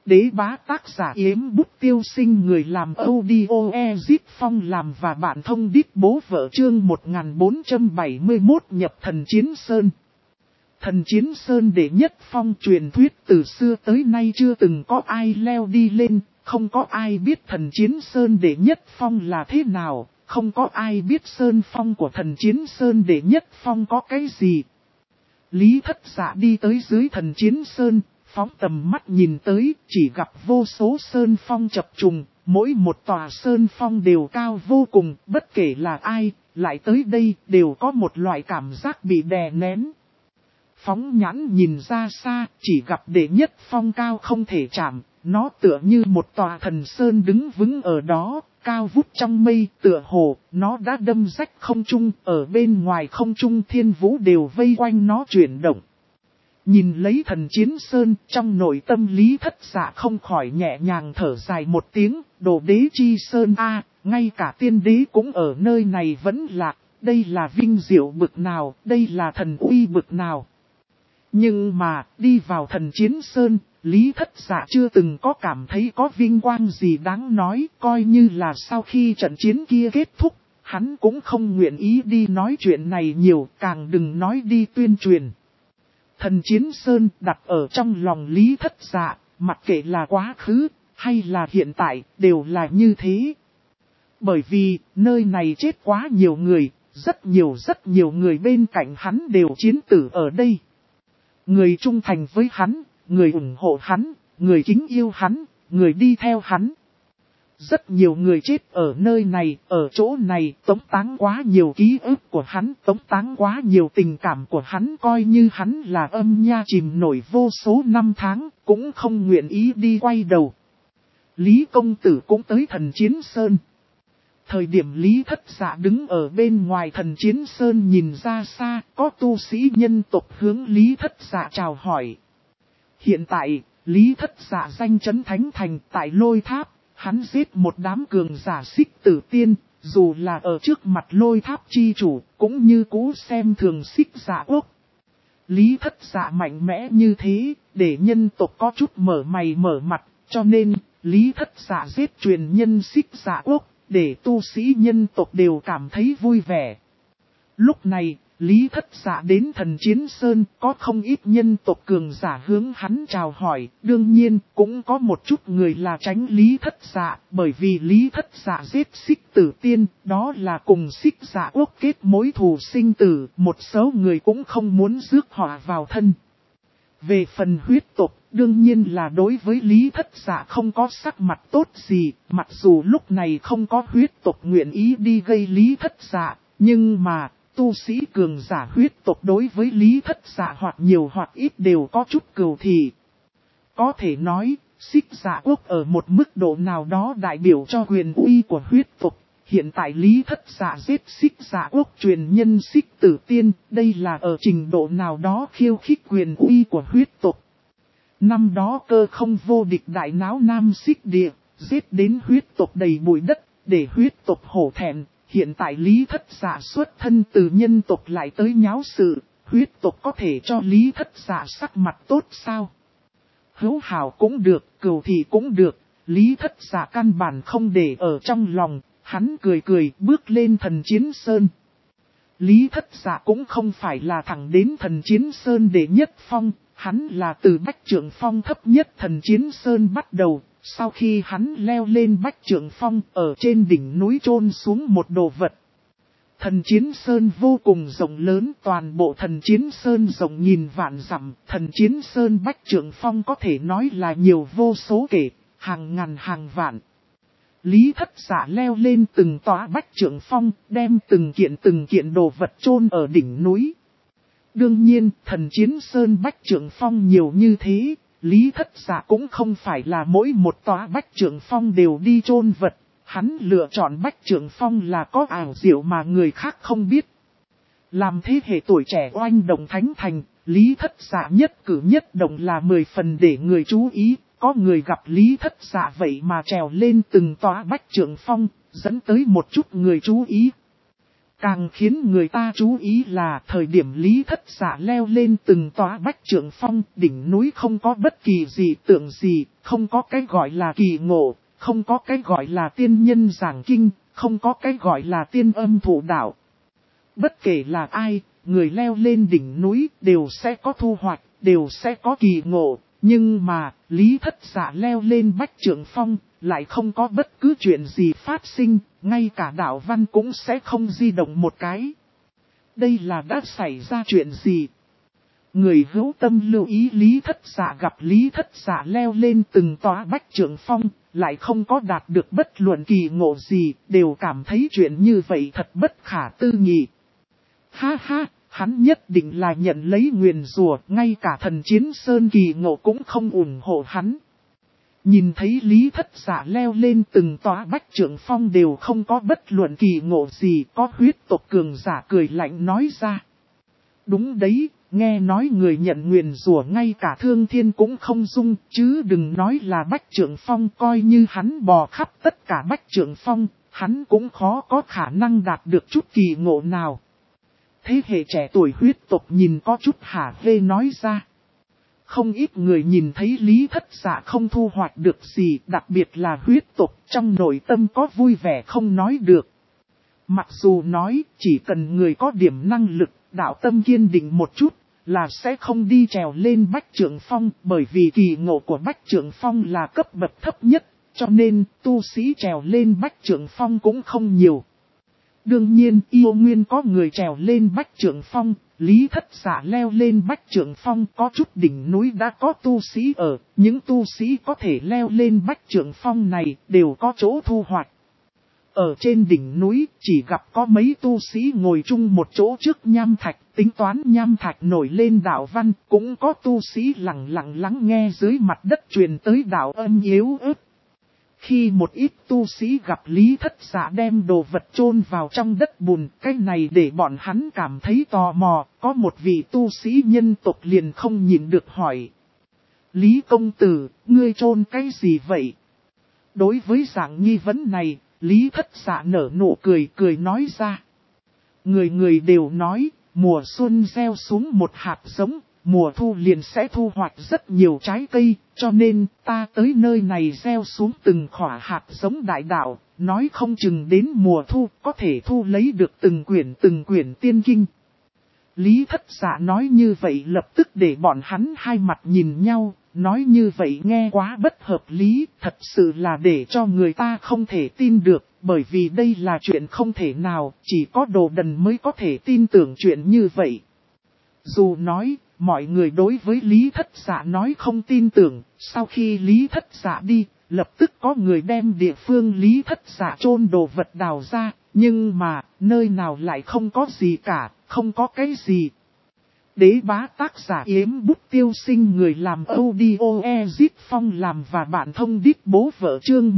Đế bá tác giả Yếm Bút Tiêu Sinh, người làm audio Ezip Phong làm và bạn thông đít bố vợ. Chương 1471 nhập Thần Chiến Sơn. Thần Chiến Sơn đệ nhất phong truyền thuyết từ xưa tới nay chưa từng có ai leo đi lên, không có ai biết Thần Chiến Sơn đệ nhất phong là thế nào, không có ai biết sơn phong của Thần Chiến Sơn đệ nhất phong có cái gì. Lý Thất Dạ đi tới dưới Thần Chiến Sơn, phóng tầm mắt nhìn tới, chỉ gặp vô số sơn phong chập trùng, mỗi một tòa sơn phong đều cao vô cùng, bất kể là ai, lại tới đây đều có một loại cảm giác bị đè nén. Phóng nhãn nhìn ra xa, chỉ gặp đệ nhất phong cao không thể chạm, nó tựa như một tòa thần sơn đứng vững ở đó, cao vút trong mây, tựa hồ, nó đã đâm rách không trung, ở bên ngoài không trung thiên vũ đều vây quanh nó chuyển động. Nhìn lấy Thần Chiến Sơn, trong nội tâm Lý Thất Dạ không khỏi nhẹ nhàng thở dài một tiếng, Đồ Đế Chi Sơn a, ngay cả tiên đế cũng ở nơi này vẫn lạc, đây là vinh diệu bực nào, đây là thần uy bực nào. Nhưng mà, đi vào Thần Chiến Sơn, Lý Thất Dạ chưa từng có cảm thấy có vinh quang gì đáng nói, coi như là sau khi trận chiến kia kết thúc, hắn cũng không nguyện ý đi nói chuyện này nhiều, càng đừng nói đi tuyên truyền. Thần Chiến Sơn đặt ở trong lòng Lý Thất Dạ, mặc kệ là quá khứ, hay là hiện tại, đều là như thế. Bởi vì, nơi này chết quá nhiều người, rất nhiều người bên cạnh hắn đều chiến tử ở đây. Người trung thành với hắn, người ủng hộ hắn, người kính yêu hắn, người đi theo hắn. Rất nhiều người chết ở nơi này, ở chỗ này, tống táng quá nhiều ký ức của hắn, tống táng quá nhiều tình cảm của hắn, coi như hắn là âm nha chìm nổi vô số năm tháng, cũng không nguyện ý đi quay đầu. Lý công tử cũng tới Thần Chiến Sơn. Thời điểm Lý Thất Dạ đứng ở bên ngoài Thần Chiến Sơn nhìn ra xa, có tu sĩ nhân tộc hướng Lý Thất Dạ chào hỏi. Hiện tại, Lý Thất Dạ danh chấn thánh thành tại Lôi Tháp. Hắn giết một đám cường giả Xích Tử Tiên, dù là ở trước mặt Lôi Tháp chi chủ, cũng như cũ xem thường Xích Dạ Quốc. Lý Thất Dạ mạnh mẽ như thế, để nhân tộc có chút mở mày mở mặt, cho nên, Lý Thất Dạ giết truyền nhân Xích Dạ Quốc, để tu sĩ nhân tộc đều cảm thấy vui vẻ. Lúc này, Lý Thất Dạ đến Thần Chiến Sơn, có không ít nhân tộc cường giả hướng hắn chào hỏi, đương nhiên cũng có một chút người là tránh Lý Thất Dạ, bởi vì Lý Thất Dạ giết Xích Tử Tiên, đó là cùng Xích Dạ Quốc kết mối thù sinh tử, một số người cũng không muốn rước họa vào thân. Về phần huyết tộc, đương nhiên là đối với Lý Thất Dạ không có sắc mặt tốt gì, mặc dù lúc này không có huyết tộc nguyện ý đi gây Lý Thất Dạ, nhưng mà tu sĩ cường giả huyết tộc đối với Lý Thất Dạ hoặc nhiều hoặc ít đều có chút cừu thị. Có thể nói, Xích Dạ Quốc ở một mức độ nào đó đại biểu cho quyền uy của huyết tộc. Hiện tại Lý Thất Dạ giết Xích Dạ Quốc truyền nhân Xích Tử Tiên, đây là ở trình độ nào đó khiêu khích quyền uy của huyết tộc. Năm đó Cơ Không vô địch đại náo Nam Xích Địa, giết đến huyết tộc đầy bụi đất, để huyết tộc hổ thẹn. Hiện tại Lý Thất Dạ xuất thân từ nhân tộc lại tới nháo sự, huyết tộc có thể cho Lý Thất Dạ sắc mặt tốt sao? Hữu hảo cũng được, cừu thị cũng được, Lý Thất Dạ căn bản không để ở trong lòng, hắn cười cười bước lên Thần Chiến Sơn. Lý Thất Dạ cũng không phải là thẳng đến Thần Chiến Sơn đệ nhất phong, hắn là từ Bách Trượng Phong thấp nhất Thần Chiến Sơn bắt đầu. Sau khi hắn leo lên Bách Trượng Phong, ở trên đỉnh núi chôn xuống một đồ vật. Thần Chiến Sơn vô cùng rộng lớn, toàn bộ Thần Chiến Sơn rộng nghìn vạn dặm, Thần Chiến Sơn Bách Trượng Phong có thể nói là nhiều vô số kể, hàng ngàn hàng vạn. Lý Thất Dạ leo lên từng tòa Bách Trượng Phong, đem từng kiện đồ vật chôn ở đỉnh núi. Đương nhiên, Thần Chiến Sơn Bách Trượng Phong nhiều như thế. Lý Thất Dạ cũng không phải là mỗi một tòa Bách Trượng Phong đều đi chôn vật, hắn lựa chọn Bách Trượng Phong là có ảo diệu mà người khác không biết. Làm thế hệ tuổi trẻ oanh động thánh thành, Lý Thất Dạ nhất cử nhất động là 10 phần để người chú ý, có người gặp Lý Thất Dạ vậy mà trèo lên từng tòa Bách Trượng Phong, dẫn tới một chút người chú ý. Càng khiến người ta chú ý là thời điểm Lý Thất Dạ leo lên từng tòa Bách Trượng Phong, đỉnh núi không có bất kỳ dị tượng gì, không có cái gọi là kỳ ngộ, không có cái gọi là tiên nhân giảng kinh, không có cái gọi là tiên âm thụ đạo. Bất kể là ai, người leo lên đỉnh núi đều sẽ có thu hoạch, đều sẽ có kỳ ngộ, nhưng mà Lý Thất Dạ leo lên Bách Trượng Phong lại không có bất cứ chuyện gì phát sinh, ngay cả đạo văn cũng sẽ không di động một cái. Đây là đã xảy ra chuyện gì? Người hữu tâm lưu ý Lý Thất Dạ gặp Lý Thất Dạ leo lên từng tòa Bách Trượng Phong, lại không có đạt được bất luận kỳ ngộ gì, đều cảm thấy chuyện như vậy thật bất khả tư nghị. Ha ha, hắn nhất định là nhận lấy nguyền rủa, ngay cả thần chiến sơn kỳ ngộ cũng không ủng hộ hắn. Nhìn thấy Lý Thất Dạ leo lên từng tòa Bách Trượng Phong đều không có bất luận kỳ ngộ gì, có huyết tộc cường giả cười lạnh nói ra. Đúng đấy, nghe nói người nhận nguyền rủa ngay cả thương thiên cũng không dung, chứ đừng nói là Bách Trượng Phong, coi như hắn bò khắp tất cả Bách Trượng Phong, hắn cũng khó có khả năng đạt được chút kỳ ngộ nào. Thế hệ trẻ tuổi huyết tộc nhìn có chút hả hê nói ra. Không ít người nhìn thấy Lý Thất Dạ không thu hoạch được gì, đặc biệt là huyết tộc, trong nội tâm có vui vẻ không nói được. Mặc dù nói chỉ cần người có điểm năng lực, đạo tâm kiên định một chút, là sẽ không đi trèo lên Bách Trượng Phong, bởi vì kỳ ngộ của Bách Trượng Phong là cấp bậc thấp nhất, cho nên tu sĩ trèo lên Bách Trượng Phong cũng không nhiều. Đương nhiên yêu nguyên có người trèo lên Bách Trượng Phong, Lý Thất Dạ leo lên Bách Trượng Phong có chút đỉnh núi đã có tu sĩ ở, những tu sĩ có thể leo lên Bách Trượng Phong này đều có chỗ thu hoạch. Ở trên đỉnh núi chỉ gặp có mấy tu sĩ ngồi chung một chỗ trước nham thạch, tính toán nham thạch nổi lên đạo văn, cũng có tu sĩ lặng lặng lắng nghe dưới mặt đất truyền tới đạo âm yếu ớt. Khi một ít tu sĩ gặp Lý Thất Dạ đem đồ vật chôn vào trong đất bùn, cái này để bọn hắn cảm thấy tò mò, có một vị tu sĩ nhân tộc liền không nhịn được hỏi. Lý công tử, ngươi chôn cái gì vậy? Đối với dạng nghi vấn này, Lý Thất Dạ nở nụ cười nói ra. Người đều nói, mùa xuân gieo xuống một hạt giống, mùa thu liền sẽ thu hoạch rất nhiều trái cây, cho nên ta tới nơi này gieo xuống từng khỏa hạt giống đại đạo, nói không chừng đến mùa thu có thể thu lấy được từng quyển tiên kinh. Lý Thất Dạ nói như vậy lập tức để bọn hắn hai mặt nhìn nhau, nói như vậy nghe quá bất hợp lý, thật sự là để cho người ta không thể tin được, bởi vì đây là chuyện không thể nào, chỉ có đồ đần mới có thể tin tưởng chuyện như vậy. Dù nói, mọi người đối với Lý Thất Dạ nói không tin tưởng, sau khi Lý Thất Dạ đi, lập tức có người đem địa phương Lý Thất Dạ chôn đồ vật đào ra, nhưng mà, nơi nào lại không có gì cả, không có cái gì. Đế bá tác giả Yếm Bút Tiêu Sinh, người làm audio Ezit Phong làm và bạn thông đít bố vợ chương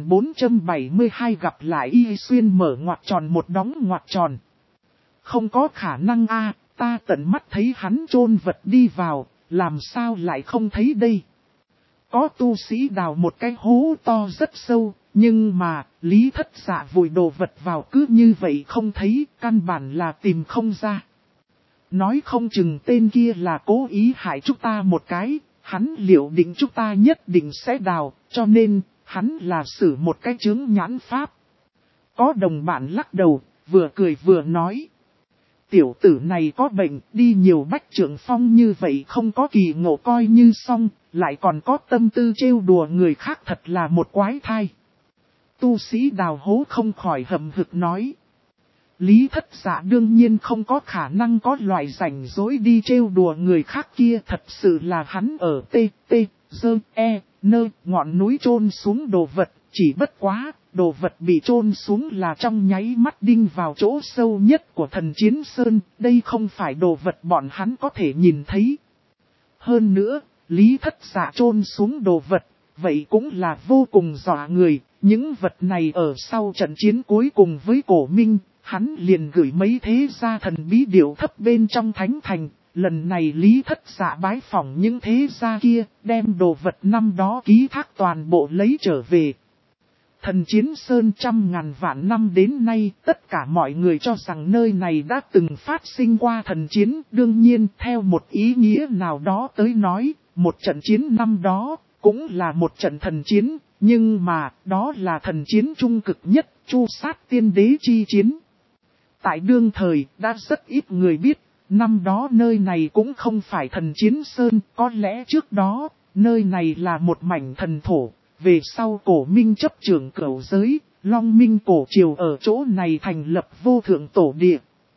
1472 gặp lại y xuyên mở ngoặc tròn một đóng ngoặc tròn. Không có khả năng a, ta tận mắt thấy hắn chôn vật đi vào, làm sao lại không thấy đây. Có tu sĩ đào một cái hố to rất sâu, nhưng mà, Lý Thất Dạ vùi đồ vật vào cứ như vậy không thấy, căn bản là tìm không ra. Nói không chừng tên kia là cố ý hại chúng ta một cái, hắn liệu định chúng ta nhất định sẽ đào, cho nên, hắn là xử một cái chướng nhãn pháp. Có đồng bạn lắc đầu, vừa cười vừa nói. Tiểu tử này có bệnh, đi nhiều Bách Trượng Phong như vậy không có kỳ ngộ coi như xong, lại còn có tâm tư trêu đùa người khác, thật là một quái thai. Tu sĩ đào hố không khỏi hậm hực nói. Lý Thất Dạ đương nhiên không có khả năng có loại rảnh rỗi đi trêu đùa người khác kia, thật sự là hắn ở ngọn núi chôn xuống đồ vật, chỉ bất quá, đồ vật bị chôn xuống là trong nháy mắt đinh vào chỗ sâu nhất của thần chiến sơn, đây không phải đồ vật bọn hắn có thể nhìn thấy. Hơn nữa, Lý Thất Dạ chôn xuống đồ vật, vậy cũng là vô cùng dọa người, những vật này ở sau trận chiến cuối cùng với Cổ Minh. Hắn liền gửi mấy thế gia thần bí điệu thấp bên trong thánh thành, lần này Lý Thất Dạ bái phỏng những thế gia kia, đem đồ vật năm đó ký thác toàn bộ lấy trở về. Thần Chiến Sơn trăm ngàn vạn năm đến nay, tất cả mọi người cho rằng nơi này đã từng phát sinh qua thần chiến. Đương nhiên, theo một ý nghĩa nào đó tới nói, một trận chiến năm đó, cũng là một trận thần chiến, nhưng mà, đó là thần chiến trung cực nhất, Chu Sát Tiên Đế chi chiến. Tại đương thời, đã rất ít người biết, năm đó nơi này cũng không phải thần chiến sơn, có lẽ trước đó, nơi này là một mảnh thần thổ. Về sau Cổ Minh chấp trưởng cửu giới, Long Minh cổ triều ở chỗ này thành lập vô thượng tổ địa.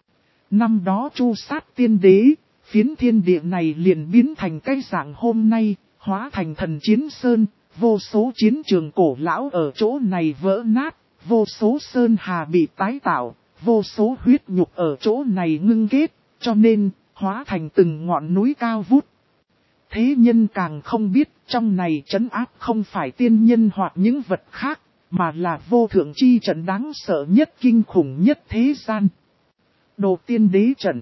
Năm đó Chu Sát Tiên Đế, phiến thiên địa này liền biến thành cái dạng hôm nay, hóa thành thần chiến sơn, vô số chiến trường cổ lão ở chỗ này vỡ nát, vô số sơn hà bị tái tạo, vô số huyết nhục ở chỗ này ngưng kết, cho nên, hóa thành từng ngọn núi cao vút. Thế nhân càng không biết, trong này trấn áp không phải tiên nhân hoặc những vật khác, mà là vô thượng chi trận đáng sợ nhất kinh khủng nhất thế gian. Đồ Tiên Đế trận.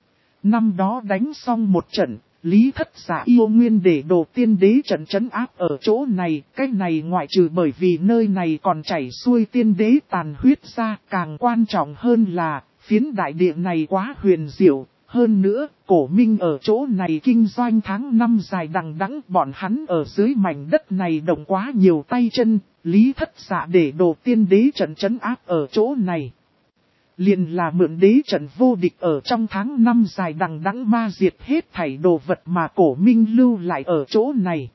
Năm đó đánh xong một trận, Lý Thất Giả yêu nguyên để Đồ Tiên Đế trận trấn áp ở chỗ này. Cái này ngoại trừ bởi vì nơi này còn chảy xuôi tiên đế tàn huyết ra, càng quan trọng hơn là, phiến đại địa này quá huyền diệu. Hơn nữa, Cổ Minh ở chỗ này kinh doanh tháng năm dài đằng đẵng, bọn hắn ở dưới mảnh đất này động quá nhiều tay chân, Lý Thất Giả để Đồ Tiên Đế trận trấn áp ở chỗ này. Liền là mượn đế trận vô địch ở trong tháng năm dài đằng đẵng ma diệt hết thảy đồ vật mà Cổ Minh lưu lại ở chỗ này.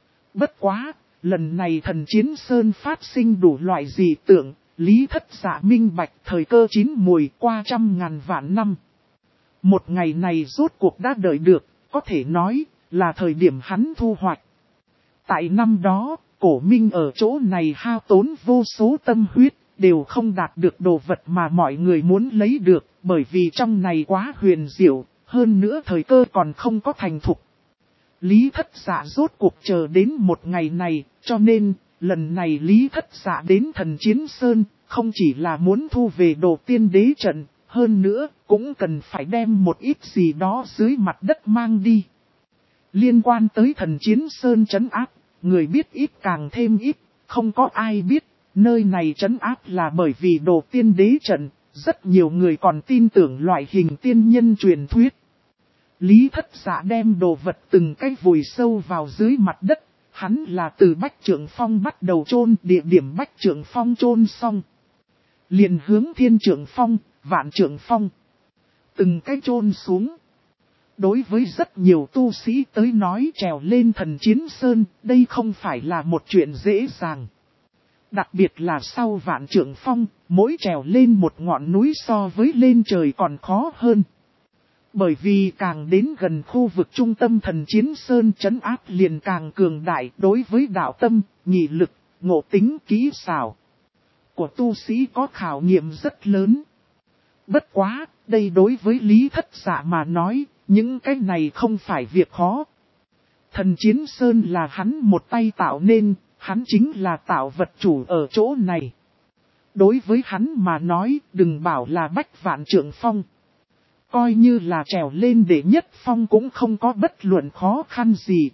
Bất quá, lần này thần chiến sơn phát sinh đủ loại dị tượng, Lý Thất Giả minh bạch thời cơ chín mùi qua trăm ngàn vạn năm. Một ngày này rốt cuộc đã đợi được, có thể nói là thời điểm hắn thu hoạch. Tại năm đó, Cổ Minh ở chỗ này hao tốn vô số tâm huyết, đều không đạt được đồ vật mà mọi người muốn lấy được, bởi vì trong này quá huyền diệu, hơn nữa thời cơ còn không có thành thục. Lý Thất Giả rốt cuộc chờ đến một ngày này, cho nên, lần này Lý Thất Giả đến thần chiến sơn, không chỉ là muốn thu về Đồ Tiên Đế trận, hơn nữa, cũng cần phải đem một ít gì đó dưới mặt đất mang đi. Liên quan tới thần chiến sơn trấn áp, người biết ít càng thêm ít, không có ai biết, nơi này trấn áp là bởi vì Đồ Tiên Đế trận, rất nhiều người còn tin tưởng loại hình tiên nhân truyền thuyết. Lý Thất Giả đem đồ vật từng cách vùi sâu vào dưới mặt đất, hắn là từ Bách Trượng Phong bắt đầu chôn, địa điểm Bách Trượng Phong chôn xong. Liền hướng Thiên Trượng Phong, Vạn Trượng Phong, từng cái chôn xuống. Đối với rất nhiều tu sĩ tới nói trèo lên thần chiến sơn, đây không phải là một chuyện dễ dàng. Đặc biệt là sau Vạn Trượng Phong, mỗi trèo lên một ngọn núi so với lên trời còn khó hơn. Bởi vì càng đến gần khu vực trung tâm thần chiến sơn trấn áp liền càng cường đại đối với đạo tâm, nhị lực, ngộ tính kỹ xảo của tu sĩ có khảo nghiệm rất lớn. Bất quá, đây đối với Lý Thất Giả mà nói, những cái này không phải việc khó. Thần chiến sơn là hắn một tay tạo nên, hắn chính là tạo vật chủ ở chỗ này. Đối với hắn mà nói, đừng bảo là Bách Vạn Trượng Phong. Coi như là trèo lên đệ nhất phong cũng không có bất luận khó khăn gì.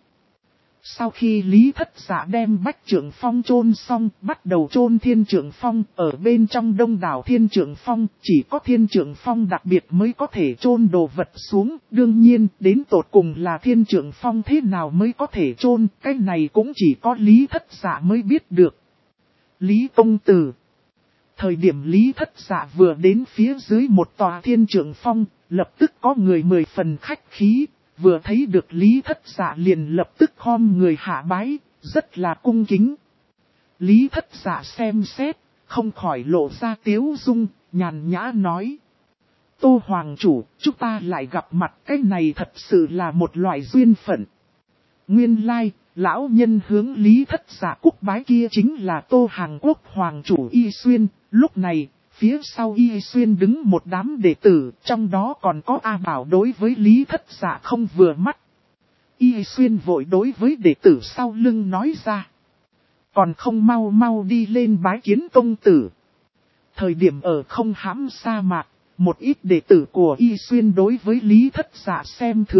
Sau khi Lý Thất Giả đem Bách Trượng Phong chôn xong, bắt đầu chôn Thiên Trượng Phong, ở bên trong đông đảo Thiên Trượng Phong, chỉ có Thiên Trượng Phong đặc biệt mới có thể chôn đồ vật xuống, đương nhiên, đến tột cùng là Thiên Trượng Phong thế nào mới có thể chôn, cái này cũng chỉ có Lý Thất Giả mới biết được. Lý Công Tử. Thời điểm Lý Thất Giả vừa đến phía dưới một tòa Thiên Trượng Phong, lập tức có người 10 phần khách khí. Vừa thấy được Lý Thất Giả liền lập tức khom người hạ bái, rất là cung kính. Lý Thất Giả xem xét, không khỏi lộ ra tiếu dung, nhàn nhã nói. Tô Hoàng Chủ, chúng ta lại gặp mặt, cái này thật sự là một loại duyên phận. Nguyên lai, lão nhân hướng Lý Thất Giả cúc bái kia chính là Tô Hàng Quốc Hoàng Chủ Y Xuyên, lúc này. Phía sau Y Xuyên đứng một đám đệ tử, trong đó còn có A Bảo đối với Lý Thất Giả không vừa mắt. Y Xuyên vội đối với đệ tử sau lưng nói ra. Còn không mau mau đi lên bái kiến công tử. Thời điểm ở không hãm sa mạc, một ít đệ tử của Y Xuyên đối với Lý Thất Giả xem thường,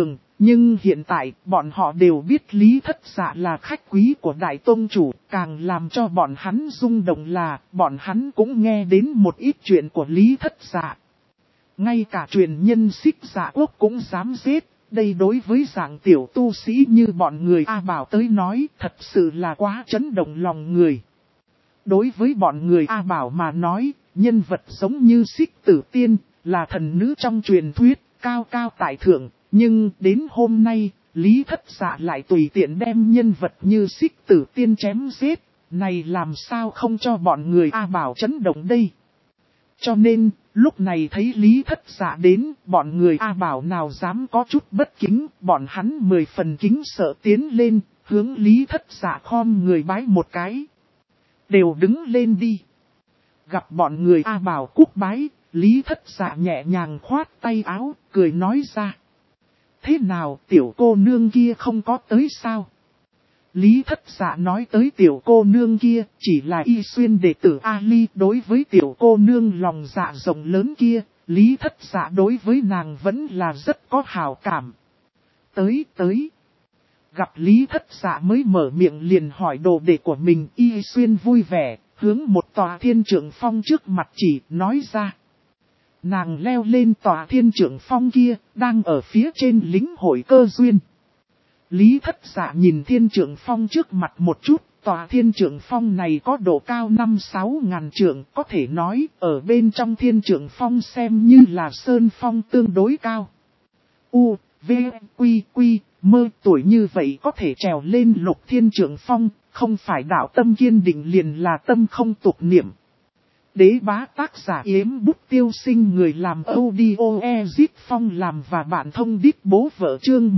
Nhưng hiện tại, bọn họ đều biết Lý Thất Dạ là khách quý của Đại Tông Chủ, càng làm cho bọn hắn rung động là, bọn hắn cũng nghe đến một ít chuyện của Lý Thất Dạ. Ngay cả truyền nhân Xích Dạ Quốc cũng dám giết, đây đối với dạng tiểu tu sĩ như bọn người A Bảo tới nói, thật sự là quá chấn động lòng người. Đối với bọn người A Bảo mà nói, nhân vật giống như Xích Tử Tiên, là thần nữ trong truyền thuyết, cao cao tại thượng. Nhưng đến hôm nay, Lý Thất Dạ lại tùy tiện đem nhân vật như Xích Tử Tiên chém giết, này làm sao không cho bọn người A Bảo chấn động đây. Cho nên, lúc này thấy Lý Thất Dạ đến, bọn người A Bảo nào dám có chút bất kính, bọn hắn 10 phần kính sợ tiến lên, hướng Lý Thất Dạ khom người bái một cái. Đều đứng lên đi. Gặp bọn người A Bảo cúc bái, Lý Thất Dạ nhẹ nhàng khoát tay áo, cười nói ra. Thế nào tiểu cô nương kia không có tới sao? Lý Thất Dạ nói tới tiểu cô nương kia, chỉ là Y Xuyên đệ tử Ali. Đối với tiểu cô nương lòng dạ rộng lớn kia, Lý Thất Dạ đối với nàng vẫn là rất có hảo cảm. Tới. Gặp Lý Thất Dạ mới mở miệng liền hỏi đồ đệ của mình. Y Xuyên vui vẻ, hướng một tòa thiên trượng phong trước mặt chỉ, nói ra. Nàng leo lên tòa thiên trượng phong kia, đang ở phía trên lính hội cơ duyên. Lý Thất Dạ nhìn thiên trượng phong trước mặt một chút, tòa thiên trượng phong này có độ cao 5-6 ngàn trượng, có thể nói ở bên trong thiên trượng phong xem như là sơn phong tương đối cao. U, V, Quy, Mơ tuổi như vậy có thể trèo lên lục thiên trượng phong, không phải đạo tâm kiên định liền là tâm không tục niệm. Đế bá tác giả Yếm Bút Tiêu Sinh, người làm audio Ezit Phong làm và bạn thông đít bố vợ chương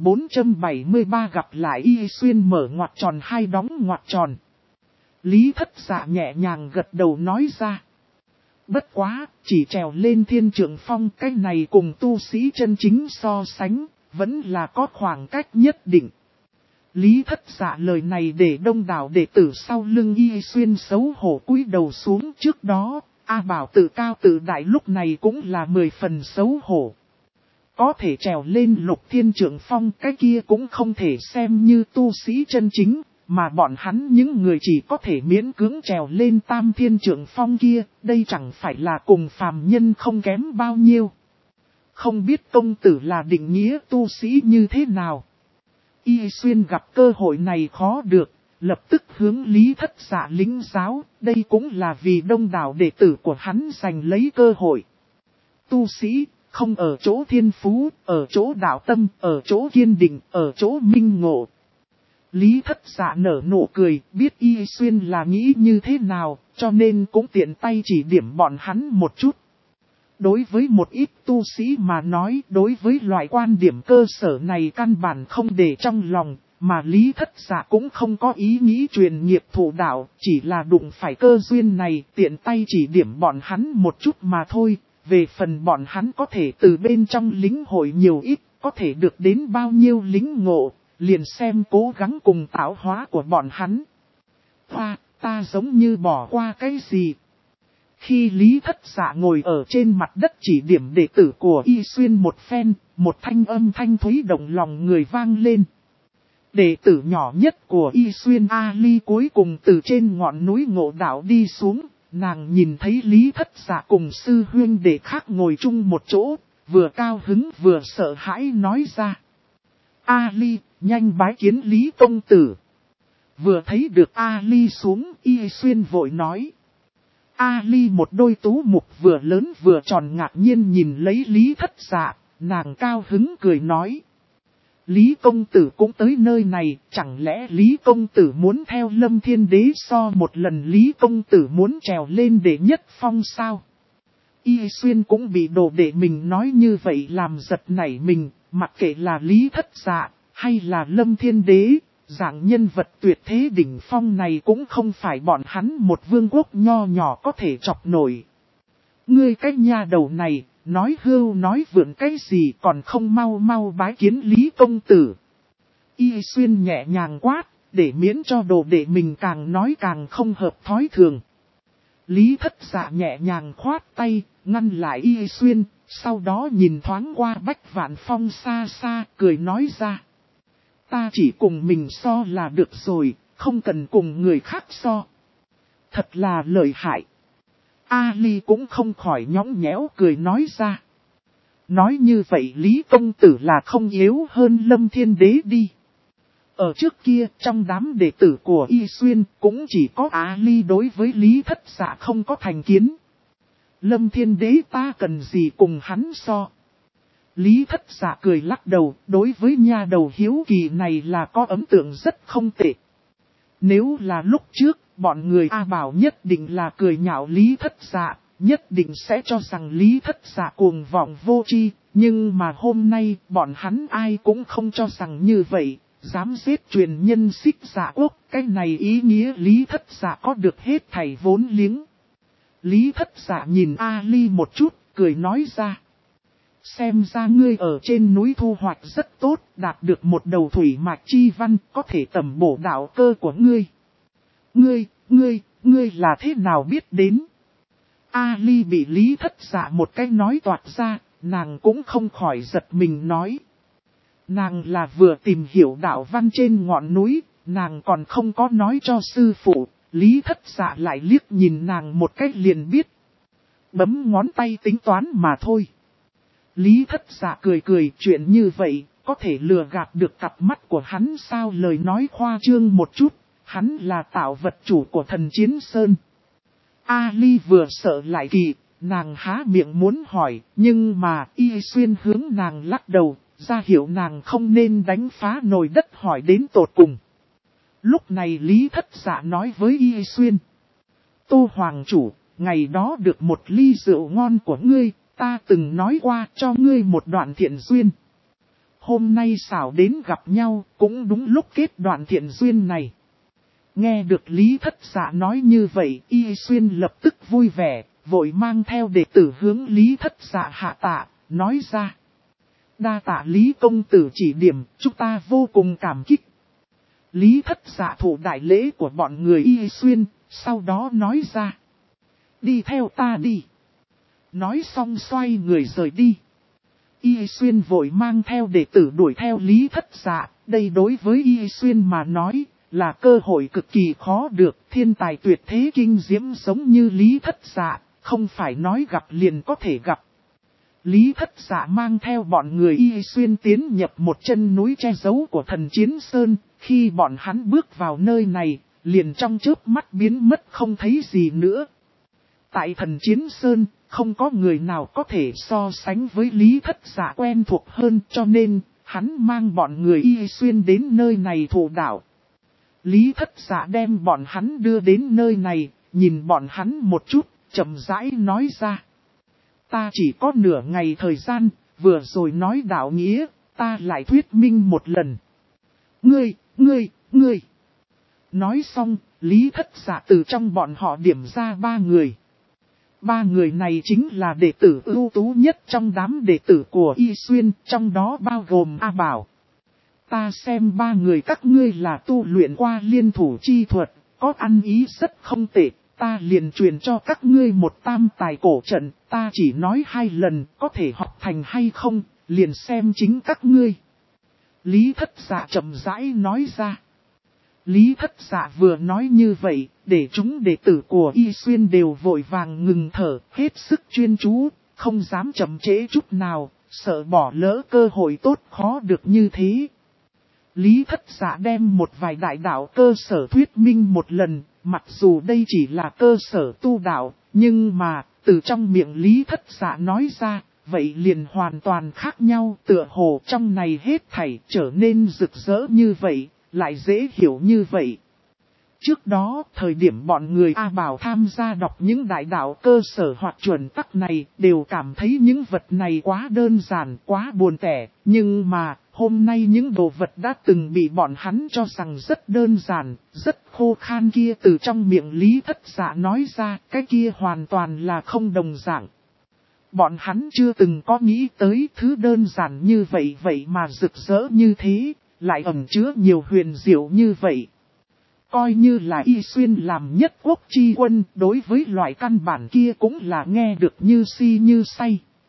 1473 gặp lại Y Xuyên mở ngoặc tròn hai đóng ngoặc tròn. Lý Thất Dạ nhẹ nhàng gật đầu nói ra. Bất quá, chỉ trèo lên thiên trượng phong, cái này cùng tu sĩ chân chính so sánh, vẫn là có khoảng cách nhất định. Lý Thất Dạ lời này để đông đảo đệ tử sau lưng Y Xuyên xấu hổ cúi đầu xuống. Trước đó, A Bảo tự cao tự đại lúc này cũng là 10 phần xấu hổ. Có thể trèo lên lục thiên trượng phong, cái kia cũng không thể xem như tu sĩ chân chính, mà bọn hắn những người chỉ có thể miễn cưỡng trèo lên tam thiên trượng phong kia, đây chẳng phải là cùng phàm nhân không kém bao nhiêu. Không biết công tử là định nghĩa tu sĩ như thế nào? Y Xuyên gặp cơ hội này khó được, lập tức hướng Lý Thất Dạ lĩnh giáo, đây cũng là vì đông đảo đệ tử của hắn giành lấy cơ hội. Tu sĩ, không ở chỗ thiên phú, ở chỗ đạo tâm, ở chỗ kiên định, ở chỗ minh ngộ. Lý Thất Dạ nở nụ cười, biết Y Xuyên là nghĩ như thế nào, cho nên cũng tiện tay chỉ điểm bọn hắn một chút. Đối với một ít tu sĩ mà nói, đối với loại quan điểm cơ sở này căn bản không để trong lòng, mà Lý Thất Dạ cũng không có ý nghĩ truyền nghiệp thủ đạo, chỉ là đụng phải cơ duyên này, tiện tay chỉ điểm bọn hắn một chút mà thôi. Về phần bọn hắn có thể từ bên trong lính hội nhiều ít, có thể được đến bao nhiêu lính ngộ, liền xem cố gắng cùng tạo hóa của bọn hắn. Ta giống như bỏ qua cái gì? Khi Lý Thất Dạ ngồi ở trên mặt đất chỉ điểm đệ tử của Y Xuyên một phen, một thanh âm thanh thúy động lòng người vang lên. Đệ tử nhỏ nhất của Y Xuyên Ali cuối cùng từ trên ngọn núi ngộ đạo đi xuống, nàng nhìn thấy Lý Thất Dạ cùng sư huynh đệ khác ngồi chung một chỗ, vừa cao hứng vừa sợ hãi nói ra. Ali, nhanh bái kiến Lý công tử. Vừa thấy được Ali xuống, Y Xuyên vội nói. Ali một đôi tú mục vừa lớn vừa tròn ngạc nhiên nhìn lấy Lý Thất Dạ, nàng cao hứng cười nói. Lý công tử cũng tới nơi này, chẳng lẽ Lý công tử muốn theo Lâm Thiên Đế so một lần Lý công tử muốn trèo lên để nhất phong sao? Y Xuyên cũng bị đồ đệ mình nói như vậy làm giật nảy mình, mặc kệ là Lý Thất Dạ, hay là Lâm Thiên Đế. Dạng nhân vật tuyệt thế đỉnh phong này cũng không phải bọn hắn một vương quốc nho nhỏ có thể chọc nổi. Ngươi cái nha đầu này, nói hưu nói vượn cái gì còn không mau bái kiến Lý công tử. Y Xuyên nhẹ nhàng quát, để miễn cho đồ đệ mình càng nói càng không hợp thói thường. Lý Thất Dạ nhẹ nhàng khoát tay, ngăn lại Y Xuyên, Sau đó nhìn thoáng qua Bách Vạn Phong xa xa, cười nói ra. Ta chỉ cùng mình so là được rồi, không cần cùng người khác so. Thật là lợi hại. Ali cũng không khỏi nhõng nhẽo cười nói ra. Nói như vậy Lý công tử là không yếu hơn Lâm Thiên Đế đi. Ở trước kia trong đám đệ tử của Y Xuyên cũng chỉ có Ali đối với Lý Thất Dạ không có thành kiến. Lâm Thiên Đế ta cần gì cùng hắn so. Lý Thất Dạ cười lắc đầu, đối với nha đầu hiếu kỳ này là có ấn tượng rất không tệ. Nếu là lúc trước, bọn người A Bảo nhất định là cười nhạo Lý Thất Dạ, nhất định sẽ cho rằng Lý Thất Dạ cuồng vọng vô tri, nhưng mà hôm nay bọn hắn ai cũng không cho rằng như vậy, dám giết truyền nhân Xích Dạ Quốc, cái này ý nghĩa Lý Thất Dạ có được hết thảy vốn liếng. Lý Thất Dạ nhìn Ali một chút, cười nói ra. Xem ra ngươi ở trên núi thu hoạch rất tốt, đạt được một đầu thủy mạch chi văn, có thể tầm bổ đạo cơ của ngươi. Ngươi là thế nào biết đến? Ali bị Lý Thất Dạ một cái nói toạc ra, nàng cũng không khỏi giật mình nói. Nàng là vừa tìm hiểu đạo văn trên ngọn núi, nàng còn không có nói cho sư phụ, Lý Thất Dạ lại liếc nhìn nàng một cách liền biết. Bấm ngón tay tính toán mà thôi. Lý Thất Dạ cười cười, chuyện như vậy, có thể lừa gạt được cặp mắt của hắn sao? Lời nói khoa trương một chút, hắn là tạo vật chủ của Thần Chiến Sơn. Ali vừa sợ lại kỳ, nàng há miệng muốn hỏi, nhưng mà Y Xuyên hướng nàng lắc đầu, ra hiệu nàng không nên đánh phá nồi đất hỏi đến tột cùng. Lúc này Lý Thất Dạ nói với Y Xuyên. Tô Hoàng chủ, ngày đó được một ly rượu ngon của ngươi, ta từng nói qua cho ngươi một đoạn thiện duyên. Hôm nay xảo đến gặp nhau, cũng đúng lúc kết đoạn thiện duyên này. Nghe được Lý Thất Dạ nói như vậy, Y Xuyên lập tức vui vẻ, vội mang theo đệ tử hướng Lý Thất Dạ hạ tạ, nói ra. Đa tạ Lý công tử chỉ điểm, chúng ta vô cùng cảm kích. Lý Thất Dạ thụ đại lễ của bọn người Y Xuyên, sau đó nói ra. Đi theo ta đi. Nói xong xoay người rời đi. Y Xuyên vội mang theo đệ tử đuổi theo Lý Thất Dạ, đây đối với Y Xuyên mà nói, là cơ hội cực kỳ khó được, thiên tài tuyệt thế kinh diễm giống như Lý Thất Dạ, không phải nói gặp liền có thể gặp. Lý Thất Dạ mang theo bọn người Y Xuyên tiến nhập một chân núi che giấu của Thần Chiến Sơn, khi bọn hắn bước vào nơi này, liền trong chớp mắt biến mất không thấy gì nữa. Tại Thần Chiến Sơn, không có người nào có thể so sánh với Lý Thất Dạ quen thuộc hơn, cho nên, hắn mang bọn người Y Xuyên đến nơi này thụ đạo. Lý Thất Dạ đem bọn hắn đưa đến nơi này, nhìn bọn hắn một chút, chậm rãi nói ra. Ta chỉ có nửa ngày thời gian, vừa rồi nói đạo nghĩa, ta lại thuyết minh một lần. Ngươi. Nói xong, Lý Thất Dạ từ trong bọn họ điểm ra 3 người. 3 người này chính là đệ tử ưu tú nhất trong đám đệ tử của Y Xuyên, trong đó bao gồm A Bảo. Ta xem 3 người các ngươi là tu luyện qua liên thủ chi thuật, có ăn ý rất không tệ, ta liền truyền cho các ngươi một tam tài cổ trận, ta chỉ nói 2 lần, có thể học thành hay không, liền xem chính các ngươi. Lý Thất Dạ chậm rãi nói ra. Lý Thất Dạ vừa nói như vậy, để chúng đệ tử của Y Xuyên đều vội vàng ngừng thở, hết sức chuyên chú, không dám chậm trễ chút nào, sợ bỏ lỡ cơ hội tốt khó được như thế. Lý Thất Dạ đem một vài đại đạo cơ sở thuyết minh một lần, mặc dù đây chỉ là cơ sở tu đạo, nhưng mà, từ trong miệng Lý Thất Dạ nói ra, vậy liền hoàn toàn khác nhau, tựa hồ trong này hết thảy trở nên rực rỡ như vậy, lại dễ hiểu như vậy. Trước đó, thời điểm bọn người A Bảo tham gia đọc những đại đạo cơ sở hoặc chuẩn tắc này, đều cảm thấy những vật này quá đơn giản, quá buồn tẻ, nhưng mà, hôm nay những đồ vật đã từng bị bọn hắn cho rằng rất đơn giản, rất khô khan kia từ trong miệng Lý Thất Dạ nói ra, cái kia hoàn toàn là không đồng dạng. Bọn hắn chưa từng có nghĩ tới thứ đơn giản như vậy mà rực rỡ như thế, lại ẩn chứa nhiều huyền diệu như vậy. Coi như là Y Xuyên làm nhất quốc chi quân, đối với loại căn bản kia cũng là nghe được như si như say.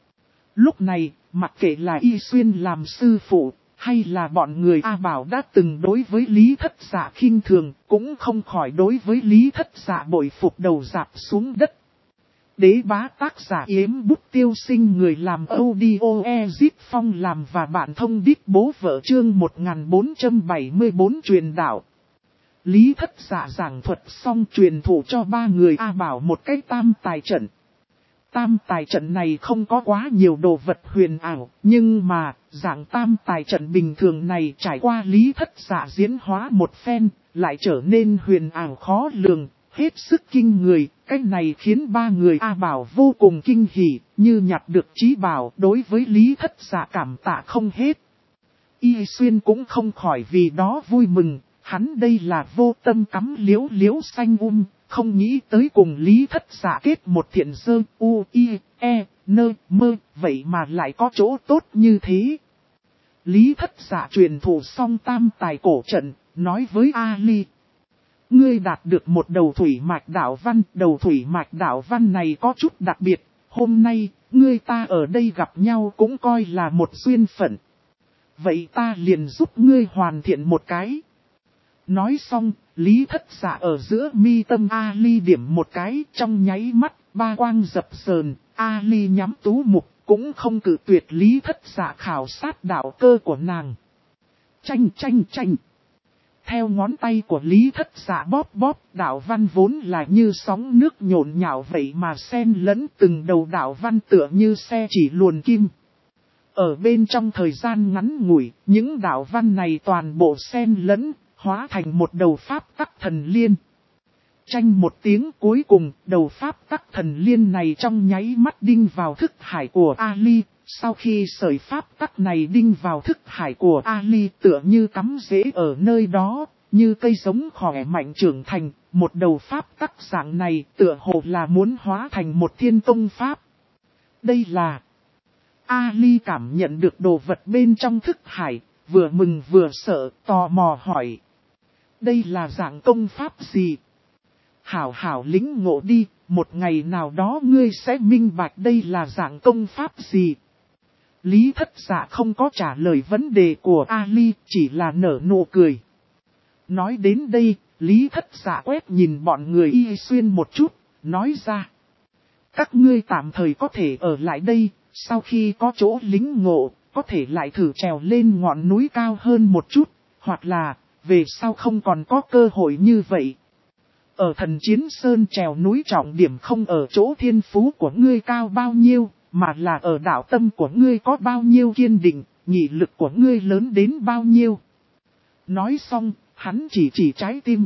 Lúc này, mặc kệ là Y Xuyên làm sư phụ, hay là bọn người A Bảo đã từng đối với Lý Thất Dạ khinh thường, cũng không khỏi đối với Lý Thất Dạ bội phục đầu rạp xuống đất. Đế bá tác giả Yếm Bút Tiêu Sinh, người làm audio Ezip Phong làm và bạn thông đít bố vợ chương 1474 truyền đạo. Lý Thất Dạ giảng thuật xong truyền thụ cho ba người A Bảo một cái tam tài trận. Tam tài trận này không có quá nhiều đồ vật huyền ảo, nhưng mà, dạng tam tài trận bình thường này trải qua Lý Thất Dạ diễn hóa một phen, lại trở nên huyền ảo khó lường, hết sức kinh người. Cái này khiến ba người A Bảo vô cùng kinh hỉ, như nhặt được trí bảo, đối với Lý Thất Dạ cảm tạ không hết. Y Xuyên cũng không khỏi vì đó vui mừng, hắn đây là vô tâm cắm liễu xanh không nghĩ tới cùng Lý Thất Dạ kết một thiện dơ mơ, vậy mà lại có chỗ tốt như thế. Lý Thất Dạ truyền thụ xong tam tài cổ trận, nói với Ali. Ngươi đạt được một đầu thủy mạch đạo văn, đầu thủy mạch đạo văn này có chút đặc biệt, hôm nay, ngươi ta ở đây gặp nhau cũng coi là một duyên phận. Vậy ta liền giúp ngươi hoàn thiện một cái. Nói xong, Lý Thất Dạ ở giữa mi tâm Ali điểm một cái, trong nháy mắt, ba quang dập dờn, Ali nhắm tú mục, cũng không cự tuyệt Lý Thất Dạ khảo sát đạo cơ của nàng. Chanh. Theo ngón tay của Lý Thất Dạ bóp, đạo văn vốn là như sóng nước nhộn nhạo vậy mà xen lẫn từng đầu đạo văn tựa như xe chỉ luồn kim. Ở bên trong thời gian ngắn ngủi, những đạo văn này toàn bộ xen lẫn, hóa thành một đầu pháp tắc thần liên. Chanh một tiếng, cuối cùng, đầu pháp tắc thần liên này trong nháy mắt đinh vào thức hải của Ali. Sau khi sợi pháp tắc này đinh vào thức hải của Ali, tựa như cắm rễ ở nơi đó, như cây giống khỏe mạnh trưởng thành, một đầu pháp tắc dạng này tựa hồ là muốn hóa thành một thiên tông pháp. Đây là... Ali cảm nhận được đồ vật bên trong thức hải, vừa mừng vừa sợ, tò mò hỏi. Đây là dạng công pháp gì? Hảo lính ngộ đi, một ngày nào đó ngươi sẽ minh bạch đây là dạng công pháp gì. Lý Thất Dạ không có trả lời vấn đề của Ali, chỉ là nở nụ cười. Nói đến đây, Lý Thất Dạ quét nhìn bọn người Y Xuyên một chút, nói ra. Các ngươi tạm thời có thể ở lại đây, sau khi có chỗ lính ngộ, có thể lại thử trèo lên ngọn núi cao hơn một chút, hoặc là, về sau không còn có cơ hội như vậy. Ở Thần Chiến Sơn trèo núi trọng điểm không ở chỗ thiên phú của ngươi cao bao nhiêu, mà là ở đạo tâm của ngươi có bao nhiêu kiên định, nghị lực của ngươi lớn đến bao nhiêu. Nói xong, hắn chỉ trái tim.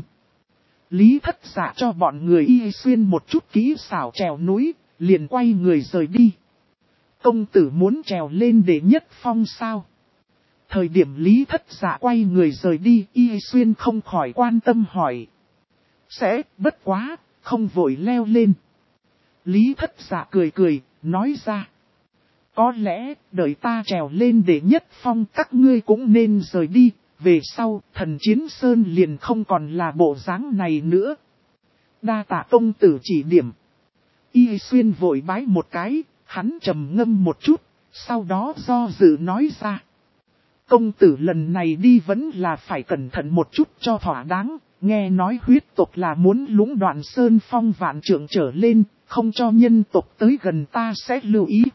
Lý Thất Dạ cho bọn người Y Xuyên một chút kỹ xảo trèo núi, liền quay người rời đi. Công tử muốn trèo lên để nhất phong sao? Thời điểm Lý Thất Dạ quay người rời đi, Y Xuyên không khỏi quan tâm hỏi. Sẽ, bất quá, không vội leo lên. Lý Thất Dạ cười, nói ra. Có lẽ, đợi ta trèo lên để nhất phong các ngươi cũng nên rời đi, về sau, Thần Chiến Sơn liền không còn là bộ dáng này nữa. Đa tạ công tử chỉ điểm. Y Xuyên vội bái một cái, hắn trầm ngâm một chút, sau đó do dự nói ra. Công tử lần này đi vẫn là phải cẩn thận một chút cho thỏa đáng, nghe nói huyết tộc là muốn lũng đoạn sơn phong vạn trượng trở lên, không cho nhân tộc tới gần ta sẽ lưu ý.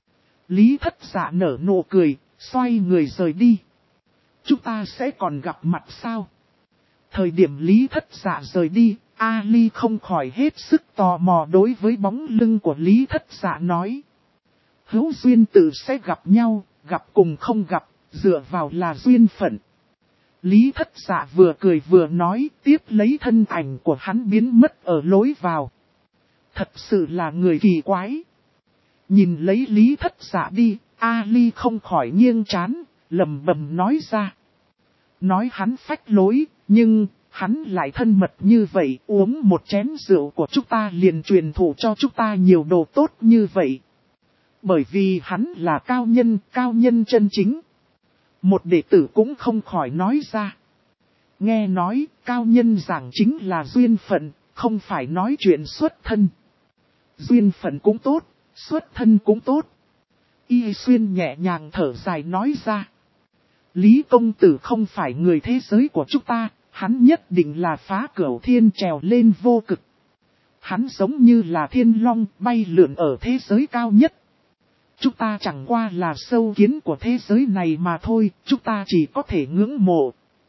Lý Thất Dạ nở nụ cười, xoay người rời đi. Chúng ta sẽ còn gặp mặt sao? Thời điểm Lý Thất Dạ rời đi, Ali không khỏi hết sức tò mò đối với bóng lưng của Lý Thất Dạ nói. Hữu duyên tự sẽ gặp nhau, gặp cùng không gặp, dựa vào là duyên phận. Lý Thất Dạ vừa cười vừa nói, tiếp lấy thân ảnh của hắn biến mất ở lối vào. Thật sự là người kỳ quái. Nhìn lấy Lý Thất Dạ đi, Ali không khỏi nghiêng trán, lẩm bẩm nói ra. Nói hắn phách lối, nhưng hắn lại thân mật như vậy, uống một chén rượu của chúng ta liền truyền thụ cho chúng ta nhiều đồ tốt như vậy. Bởi vì hắn là cao nhân chân chính. Một đệ tử cũng không khỏi nói ra. Nghe nói, cao nhân giảng chính là duyên phận, không phải nói chuyện xuất thân. Duyên phận cũng tốt, xuất thân cũng tốt. Y Xuyên nhẹ nhàng thở dài nói ra. Lý công tử không phải người thế giới của chúng ta, hắn nhất định là phá cửu thiên trèo lên vô cực. Hắn giống như là thiên long bay lượn ở thế giới cao nhất. Chúng ta chẳng qua là sâu kiến của thế giới này mà thôi, chúng ta chỉ có thể ngưỡng mộ.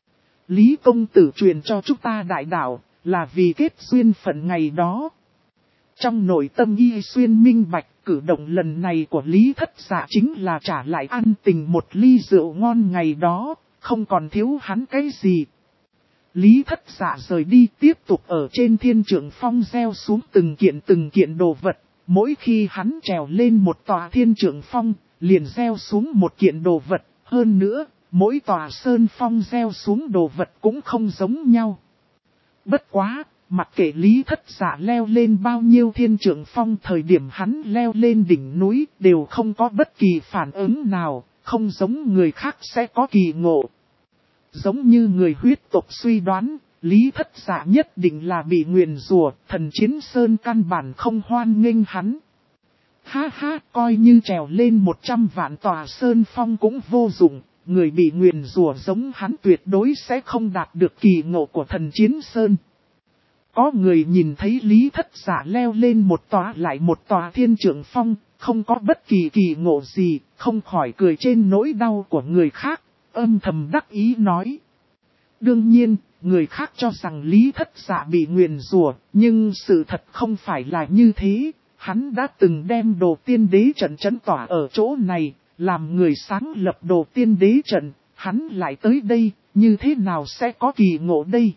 Lý công tử truyền cho chúng ta đại đạo, là vì kết duyên phận ngày đó. Trong nội tâm Y Xuyên minh bạch, cử động lần này của Lý Thất Dạ chính là trả lại ăn tình một ly rượu ngon ngày đó, không còn thiếu hắn cái gì. Lý Thất Dạ rời đi tiếp tục ở trên thiên trượng phong gieo xuống từng kiện đồ vật. Mỗi khi hắn trèo lên một tòa thiên trượng phong, liền gieo xuống một kiện đồ vật. Hơn nữa, mỗi tòa sơn phong gieo xuống đồ vật cũng không giống nhau. Bất quá, mặc kệ Lý Thất Dạ leo lên bao nhiêu thiên trượng phong, thời điểm hắn leo lên đỉnh núi đều không có bất kỳ phản ứng nào, không giống người khác sẽ có kỳ ngộ. Giống như người huyết tộc suy đoán, Lý Thất Dạ nhất định là bị nguyền rủa, thần chiến sơn căn bản không hoan nghênh hắn. Ha ha, coi như trèo lên 100 vạn tòa sơn phong cũng vô dụng, người bị nguyền rủa giống hắn tuyệt đối sẽ không đạt được kỳ ngộ của thần chiến sơn. Có người nhìn thấy Lý Thất Dạ leo lên một tòa lại một tòa thiên trượng phong, không có bất kỳ kỳ ngộ gì, không khỏi cười trên nỗi đau của người khác, âm thầm đắc ý nói. Đương nhiên, người khác cho rằng Lý Thất Dạ bị nguyền rủa, nhưng sự thật không phải là như thế. Hắn đã từng đem đồ tiên đế trận trấn tỏa ở chỗ này, làm người sáng lập đồ tiên đế trận, hắn lại tới đây, như thế nào sẽ có kỳ ngộ đây?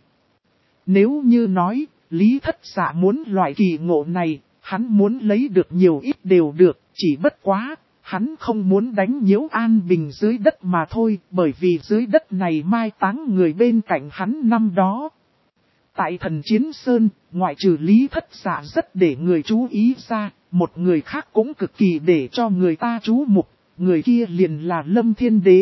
Nếu như nói, Lý Thất Dạ muốn loại kỳ ngộ này, hắn muốn lấy được nhiều ít đều được, chỉ bất quá, hắn không muốn đánh nhiễu an bình dưới đất mà thôi, bởi vì dưới đất này mai táng người bên cạnh hắn năm đó. Tại thần chiến sơn, ngoại trừ Lý Thất Dạ rất để người chú ý ra, một người khác cũng cực kỳ để cho người ta chú mục, người kia liền là Lâm Thiên Đế.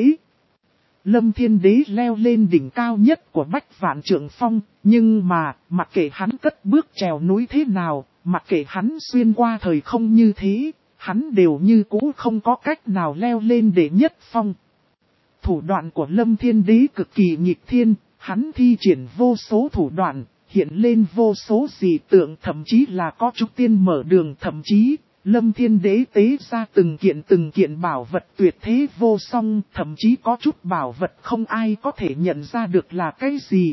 Lâm Thiên Đế leo lên đỉnh cao nhất của Bách Vạn Trượng Phong, nhưng mà, mặc kệ hắn cất bước trèo núi thế nào, mặc kệ hắn xuyên qua thời không như thế, hắn đều như cũ không có cách nào leo lên để nhất phong. Thủ đoạn của Lâm Thiên Đế cực kỳ nghịch thiên, hắn thi triển vô số thủ đoạn, hiện lên vô số dị tượng, thậm chí là có chút tiên mở đường, thậm chí Lâm Thiên Đế tế ra từng kiện bảo vật tuyệt thế vô song, thậm chí có chút bảo vật không ai có thể nhận ra được là cái gì.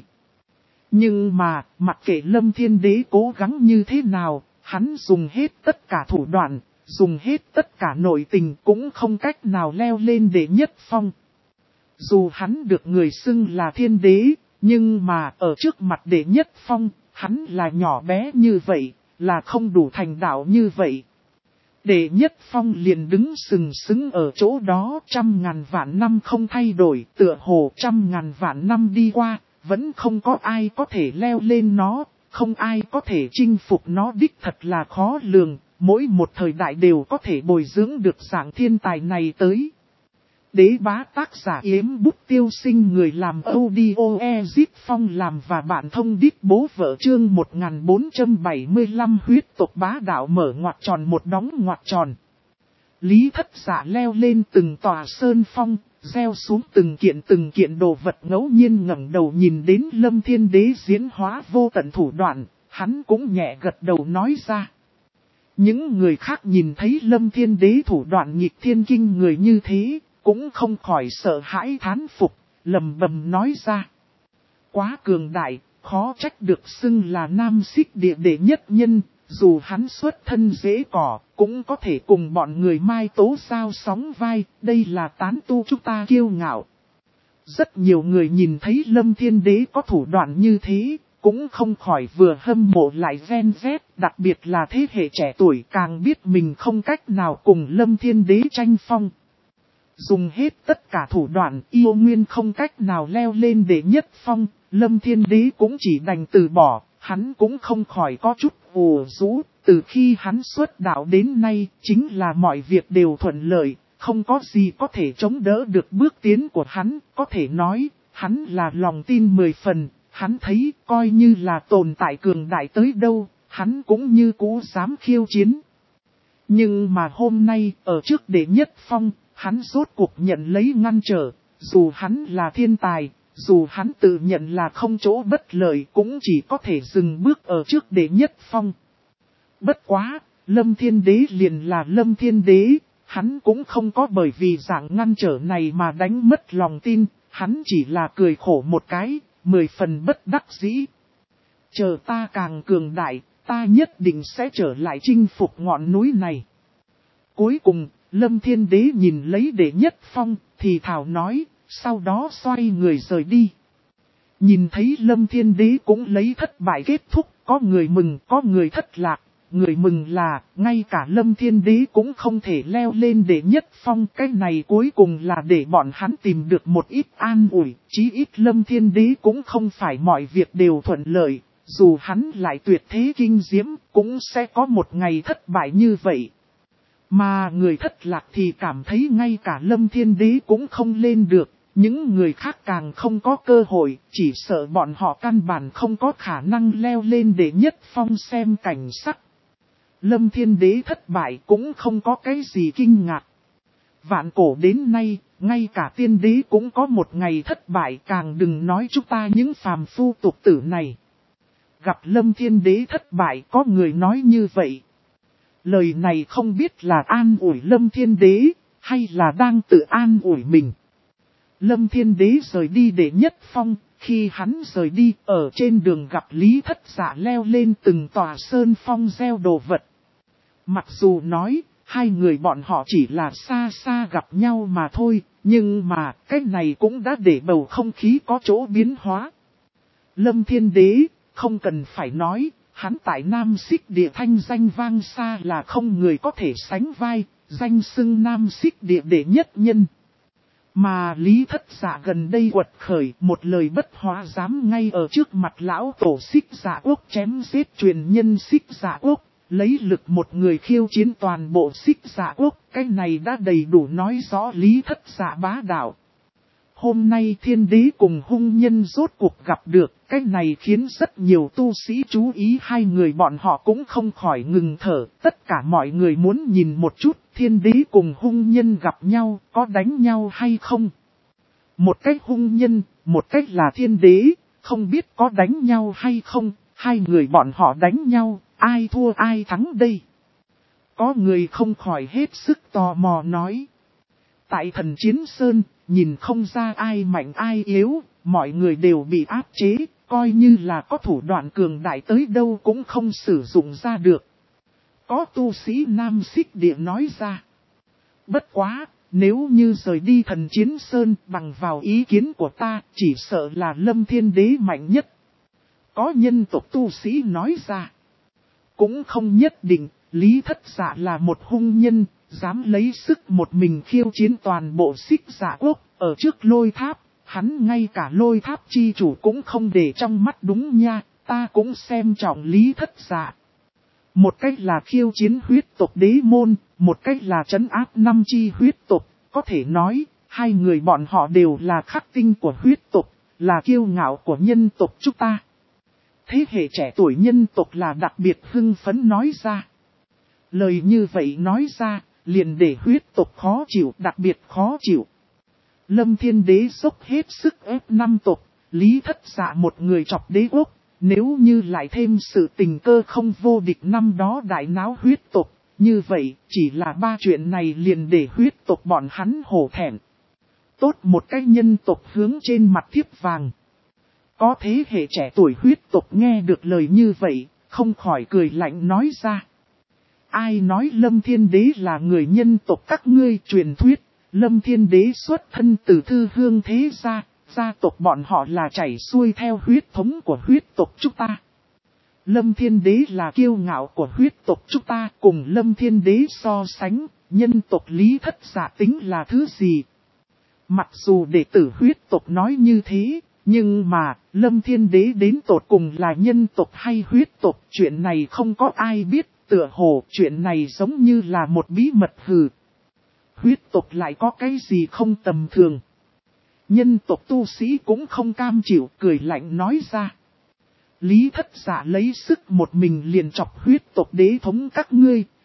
Nhưng mà, mặc kệ Lâm Thiên Đế cố gắng như thế nào, hắn dùng hết tất cả thủ đoạn, dùng hết tất cả nội tình cũng không cách nào leo lên để nhất phong. Dù hắn được người xưng là Thiên Đế, nhưng mà ở trước mặt đệ nhất phong, hắn là nhỏ bé như vậy, là không đủ thành đạo như vậy. Đệ nhất phong liền đứng sừng sững ở chỗ đó 100.000 vạn năm không thay đổi, tựa hồ 100.000 vạn năm đi qua, vẫn không có ai có thể leo lên nó, không ai có thể chinh phục nó, đích thật là khó lường, mỗi một thời đại đều có thể bồi dưỡng được dạng thiên tài này tới. Đế bá tác giả Yếm Bút Tiêu Sinh, người làm audio Ezip Phong làm và bạn thông đít bố vợ, chương 1475 huyết tộc bá đạo mở ngoặc tròn một đóng ngoặc tròn. Lý Thất Dạ leo lên từng tòa sơn phong, gieo xuống từng kiện đồ vật, ngẫu nhiên ngẩng đầu nhìn đến Lâm Thiên Đế diễn hóa vô tận thủ đoạn, hắn cũng nhẹ gật đầu nói ra. Những người khác nhìn thấy Lâm Thiên Đế thủ đoạn nghịch thiên kinh người như thế, cũng không khỏi sợ hãi thán phục, lầm bầm nói ra. Quá cường đại, khó trách được xưng là Nam Xích Địa đệ nhất nhân, dù hắn xuất thân dễ cỏ, cũng có thể cùng bọn người Mai Tố Giao sóng vai, đây là tán tu chúng ta kiêu ngạo. Rất nhiều người nhìn thấy Lâm Thiên Đế có thủ đoạn như thế, cũng không khỏi vừa hâm mộ lại ghen ghét, đặc biệt là thế hệ trẻ tuổi càng biết mình không cách nào cùng Lâm Thiên Đế tranh phong. Dùng hết tất cả thủ đoạn, yêu nguyên không cách nào leo lên để nhất phong, Lâm Thiên Đế cũng chỉ đành từ bỏ, hắn cũng không khỏi có chút ủ rũ, từ khi hắn xuất đạo đến nay, chính là mọi việc đều thuận lợi, không có gì có thể chống đỡ được bước tiến của hắn, có thể nói, hắn là lòng tin 10 phần, hắn thấy coi như là tồn tại cường đại tới đâu, hắn cũng như cũ dám khiêu chiến. Nhưng mà hôm nay, ở trước đệ nhất phong, hắn rốt cuộc nhận lấy ngăn trở, dù hắn là thiên tài, dù hắn tự nhận là không chỗ bất lợi cũng chỉ có thể dừng bước ở trước đệ nhất phong. Bất quá, Lâm Thiên Đế liền là Lâm Thiên Đế, hắn cũng không có bởi vì dạng ngăn trở này mà đánh mất lòng tin, hắn chỉ là cười khổ một cái, 10 phần bất đắc dĩ. Chờ ta càng cường đại, ta nhất định sẽ trở lại chinh phục ngọn núi này. Cuối cùng, Lâm Thiên Đế nhìn lấy đệ nhất phong, thì thảo nói, sau đó xoay người rời đi. Nhìn thấy Lâm Thiên Đế cũng lấy thất bại kết thúc, có người mừng, có người thất lạc. Người mừng là, ngay cả Lâm Thiên Đế cũng không thể leo lên đệ nhất phong. Cái này cuối cùng là để bọn hắn tìm được một ít an ủi. Chí ít Lâm Thiên Đế cũng không phải mọi việc đều thuận lợi. Dù hắn lại tuyệt thế kinh diễm, cũng sẽ có một ngày thất bại như vậy. Mà người thất lạc thì cảm thấy ngay cả Lâm Thiên Đế cũng không lên được. Những người khác càng không có cơ hội, chỉ sợ bọn họ căn bản không có khả năng leo lên đệ nhất phong xem cảnh sắc. Lâm Thiên Đế thất bại cũng không có cái gì kinh ngạc. Vạn cổ đến nay, ngay cả tiên đế cũng có một ngày thất bại, càng đừng nói chúng ta những phàm phu tục tử này. Gặp Lâm Thiên Đế thất bại, có người nói như vậy. Lời này không biết là an ủi Lâm Thiên Đế, hay là đang tự an ủi mình. Lâm Thiên Đế rời đi đệ nhất phong, khi hắn rời đi, ở trên đường gặp Lý Thất Dạ leo lên từng tòa sơn phong gieo đồ vật. Mặc dù nói, hai người bọn họ chỉ là xa xa gặp nhau mà thôi, nhưng mà cái này cũng đã để bầu không khí có chỗ biến hóa. Lâm Thiên Đế, không cần phải nói, hắn tại Nam Xích Địa thanh danh vang xa là không người có thể sánh vai, danh xưng Nam Xích Địa đệ nhất nhân. Mà Lý Thất Dạ gần đây quật khởi, một lời bất hóa dám ngay ở trước mặt lão tổ Xích Dạ Quốc chém giết truyền nhân Xích Dạ Quốc, lấy lực một người khiêu chiến toàn bộ Xích Dạ Quốc, cái này đã đầy đủ nói rõ Lý Thất Dạ bá đạo. Hôm nay Thiên Đế cùng hung nhân rốt cuộc gặp được, cái này khiến rất nhiều tu sĩ chú ý, hai người bọn họ cũng không khỏi ngừng thở, tất cả mọi người muốn nhìn một chút Thiên Đế cùng hung nhân gặp nhau, có đánh nhau hay không. Một cách hung nhân, một cách là Thiên Đế, không biết có đánh nhau hay không, hai người bọn họ đánh nhau, ai thua ai thắng đây. Có người không khỏi hết sức tò mò nói. Tại Thần Chiến Sơn, nhìn không ra ai mạnh ai yếu, mọi người đều bị áp chế, coi như là có thủ đoạn cường đại tới đâu cũng không sử dụng ra được. Có tu sĩ Nam Xích Địa nói ra. Bất quá, nếu như rời đi Thần Chiến Sơn bằng vào ý kiến của ta, chỉ sợ là Lâm Thiên Đế mạnh nhất. Có nhân tộc tu sĩ nói ra. Cũng không nhất định, Lý Thất Dạ là một hung nhân, dám lấy sức một mình khiêu chiến toàn bộ Xích Dạ Quốc, ở trước lôi tháp, hắn ngay cả lôi tháp chi chủ cũng không để trong mắt đúng nha, ta cũng xem trọng Lý Thất Dạ. Một cách là khiêu chiến huyết tộc đế môn, một cách là trấn áp 5 chi huyết tộc, có thể nói, hai người bọn họ đều là khắc tinh của huyết tộc, là kiêu ngạo của nhân tộc chúng ta. Thế hệ trẻ tuổi nhân tộc là đặc biệt hưng phấn nói ra. Lời như vậy nói ra, liền để huyết tộc khó chịu, đặc biệt khó chịu. Lâm Thiên Đế dốc hết sức ép 5 tộc, Lý Thất Dạ một người chọc đế quốc, nếu như lại thêm sự tình cơ không vô địch năm đó đại náo huyết tộc, như vậy chỉ là 3 chuyện này liền để huyết tộc bọn hắn hổ thẹn. Tốt một cái nhân tộc hướng trên mặt thiếp vàng. Có thế hệ trẻ tuổi huyết tộc nghe được lời như vậy, không khỏi cười lạnh nói ra. Ai nói Lâm Thiên Đế là người nhân tộc các ngươi truyền thuyết, Lâm Thiên Đế xuất thân từ thư hương thế gia, gia tộc bọn họ là chảy xuôi theo huyết thống của huyết tộc chúng ta. Lâm Thiên Đế là kiêu ngạo của huyết tộc chúng ta, cùng Lâm Thiên Đế so sánh, nhân tộc Lý Thất Dạ tính là thứ gì? Mặc dù đệ tử huyết tộc nói như thế, nhưng mà, Lâm Thiên Đế đến tột cùng là nhân tộc hay huyết tộc, chuyện này không có ai biết, tựa hồ chuyện này giống như là một bí mật hừ. Huyết tộc lại có cái gì không tầm thường. Nhân tộc tu sĩ cũng không cam chịu, cười lạnh nói ra. Lý Thất Dạ lấy sức một mình liền chọc huyết tộc đế thống các ngươi,